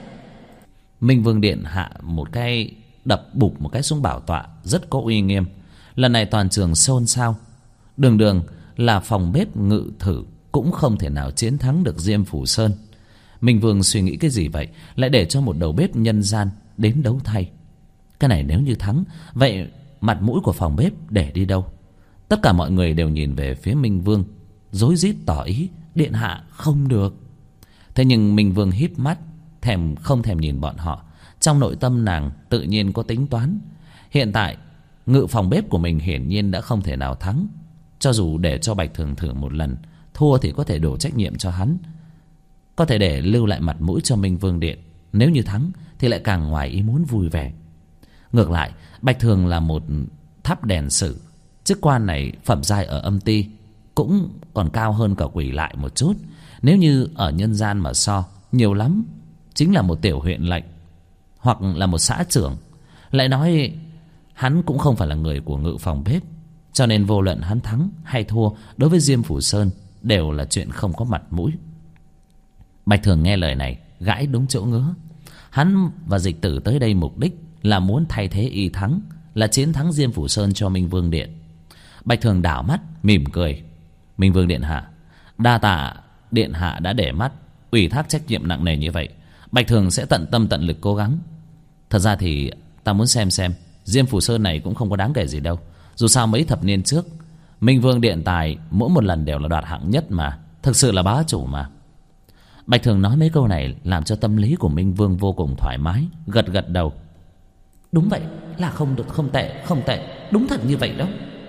Minh Vương điện hạ một cái đập bụp một cái xuống bảo tọa, rất có uy nghiêm. Lần này toàn trường xôn xao. Đường là phòng bếp ngự thử cũng không thể nào chiến thắng được Diêm Phủ Sơn. Minh Vương suy nghĩ cái gì vậy, lại để cho một đầu bếp nhân gian đến đấu thay? Cái này nếu như thắng, vậy mặt mũi của phòng bếp để đi đâu? Tất cả mọi người đều nhìn về phía Minh Vương, rối rít tỏ ý: điện hạ không được. Thế nhưng Minh Vương híp mắt, không thèm nhìn bọn họ. Trong nội tâm nàng tự nhiên có tính toán. Hiện tại ngự phòng bếp của mình hiển nhiên đã không thể nào thắng. Cho dù để cho Bạch Thường thử một lần, thua thì có thể đổ trách nhiệm cho hắn, có thể để lưu lại mặt mũi cho Minh Vương điện. Nếu như thắng thì lại càng ngoài ý muốn vui vẻ. Ngược lại, Bạch Thường là một tháp đèn sử, chức quan này phẩm giai ở âm ty cũng còn cao hơn cả quỷ lại một chút. Nếu như ở nhân gian mà so, nhiều lắm chính là một tiểu huyện lệnh hoặc là một xã trưởng. Lại nói hắn cũng không phải là người của ngự phòng bếp, cho nên vô luận hắn thắng hay thua, đối với Diêm Phủ Sơn đều là chuyện không có mặt mũi. Bạch Thường nghe lời này gãi đúng chỗ ngứa. Hắn và Dịch Tử tới đây mục đích là muốn thay thế y thắng, là chiến thắng Diêm Phủ Sơn cho Minh Vương điện. Bạch Thường đảo mắt mỉm cười: Minh Vương điện hạ, đa tạ điện hạ đã để mắt, ủy thác trách nhiệm nặng nề như vậy. Bạch Thường sẽ tận tâm tận lực cố gắng. Thật ra thì ta muốn xem Diêm Phủ Sơn này cũng không có đáng kể gì đâu. Dù sao mấy thập niên trước Minh Vương điện tài mỗi một lần đều là đoạt hạng nhất mà, thực sự là bá chủ mà. Bạch Thường nói mấy câu này làm cho tâm lý của Minh Vương vô cùng thoải mái, gật đầu: đúng vậy, là không tệ, đúng thật như vậy đó.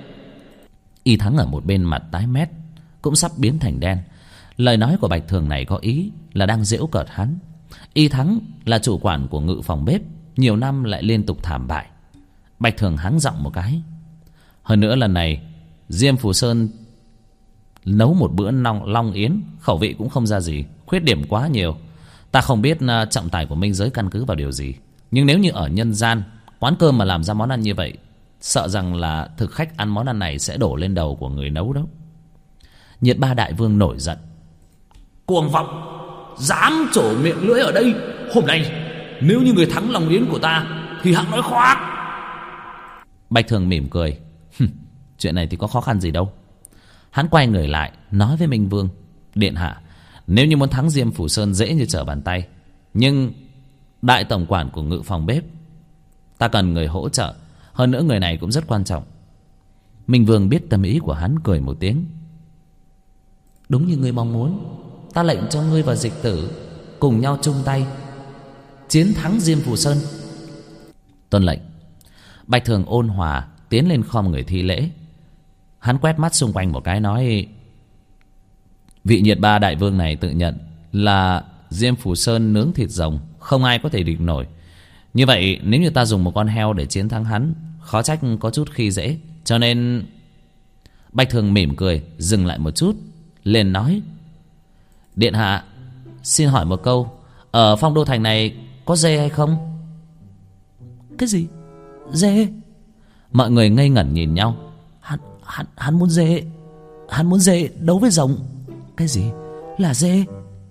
Y thắng ở một bên mặt tái mét, cũng sắp biến thành đen. Lời nói của Bạch Thường này có ý là đang giễu cợt hắn. Y thắng là chủ quản của ngự phòng bếp, nhiều năm lại liên tục thảm bại. Bạch Thường hắng giọng một cái: hơn nữa lần này Diêm Phủ Sơn nấu một bữa long yến, khẩu vị cũng không ra gì, khuyết điểm quá nhiều. Ta không biết trọng tài của minh giới căn cứ vào điều gì, nhưng nếu như ở nhân gian quán cơm mà làm ra món ăn như vậy, sợ rằng là thực khách ăn món ăn này sẽ đổ lên đầu của người nấu đó. Nhiệt Ba đại vương nổi giận: Cuồng vọng, dám trổ miệng lưỡi ở đây. Hôm nay nếu như người thắng lòng yến của ta thì hẵng nói khoác. Bạch Thường mỉm cười. Chuyện này thì có khó khăn gì đâu. Hắn quay người lại nói với Minh Vương: Điện hạ, nếu như muốn thắng Diêm Phủ Sơn dễ như trở bàn tay, nhưng đại tổng quản của Ngự Phòng Bếp, ta cần người hỗ trợ. Hơn nữa người này cũng rất quan trọng. Minh Vương biết tâm ý của hắn, cười một tiếng. Đúng như ngươi mong muốn, ta lệnh cho ngươi và Dịch Tử cùng nhau chung tay chiến thắng Diêm Phủ Sơn. Tuân lệnh. Bạch Thường ôn hòa tiến lên khom người thi lễ. Hắn quét mắt xung quanh một cái nói: Vị Nhiệt Ba đại vương này tự nhận là Diêm Phủ Sơn nướng thịt rồng, không ai có thể địch nổi. Như vậy nếu như ta dùng một con heo để chiến thắng hắn, khó trách có chút khi dễ. Cho nên... Bạch Thường mỉm cười, dừng lại một chút, lên nói: Điện hạ, xin hỏi một câu, ở Phong Đô Thành này có dê hay không? Cái gì? Dê? Mọi người ngây ngẩn nhìn nhau. Hắn muốn dê. Hắn muốn dê đấu với rồng. Cái gì là dê?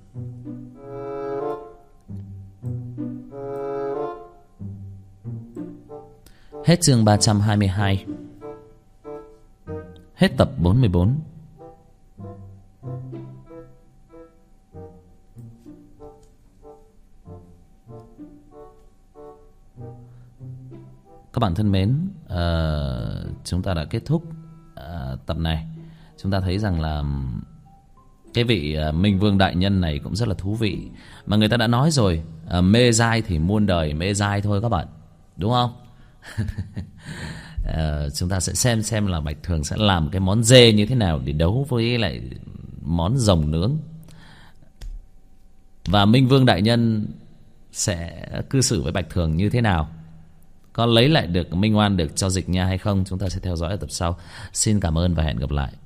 Hết chương 322. Hết tập 44. Các bạn thân mến, chúng ta đã kết thúc tập này. Chúng ta thấy rằng là cái vị Minh Vương đại nhân này cũng rất là thú vị. Mà người ta đã nói rồi, mê giai thì muôn đời mê giai thôi các bạn, đúng không? Chúng ta sẽ xem là Bạch Thường sẽ làm cái món dê như thế nào để đấu với lại món rồng nướng, và Minh Vương đại nhân sẽ cư xử với Bạch Thường như thế nào, có lấy lại được minh oan được cho Dịch Nha hay không. Chúng ta sẽ theo dõi ở tập sau. Xin cảm ơn và hẹn gặp lại.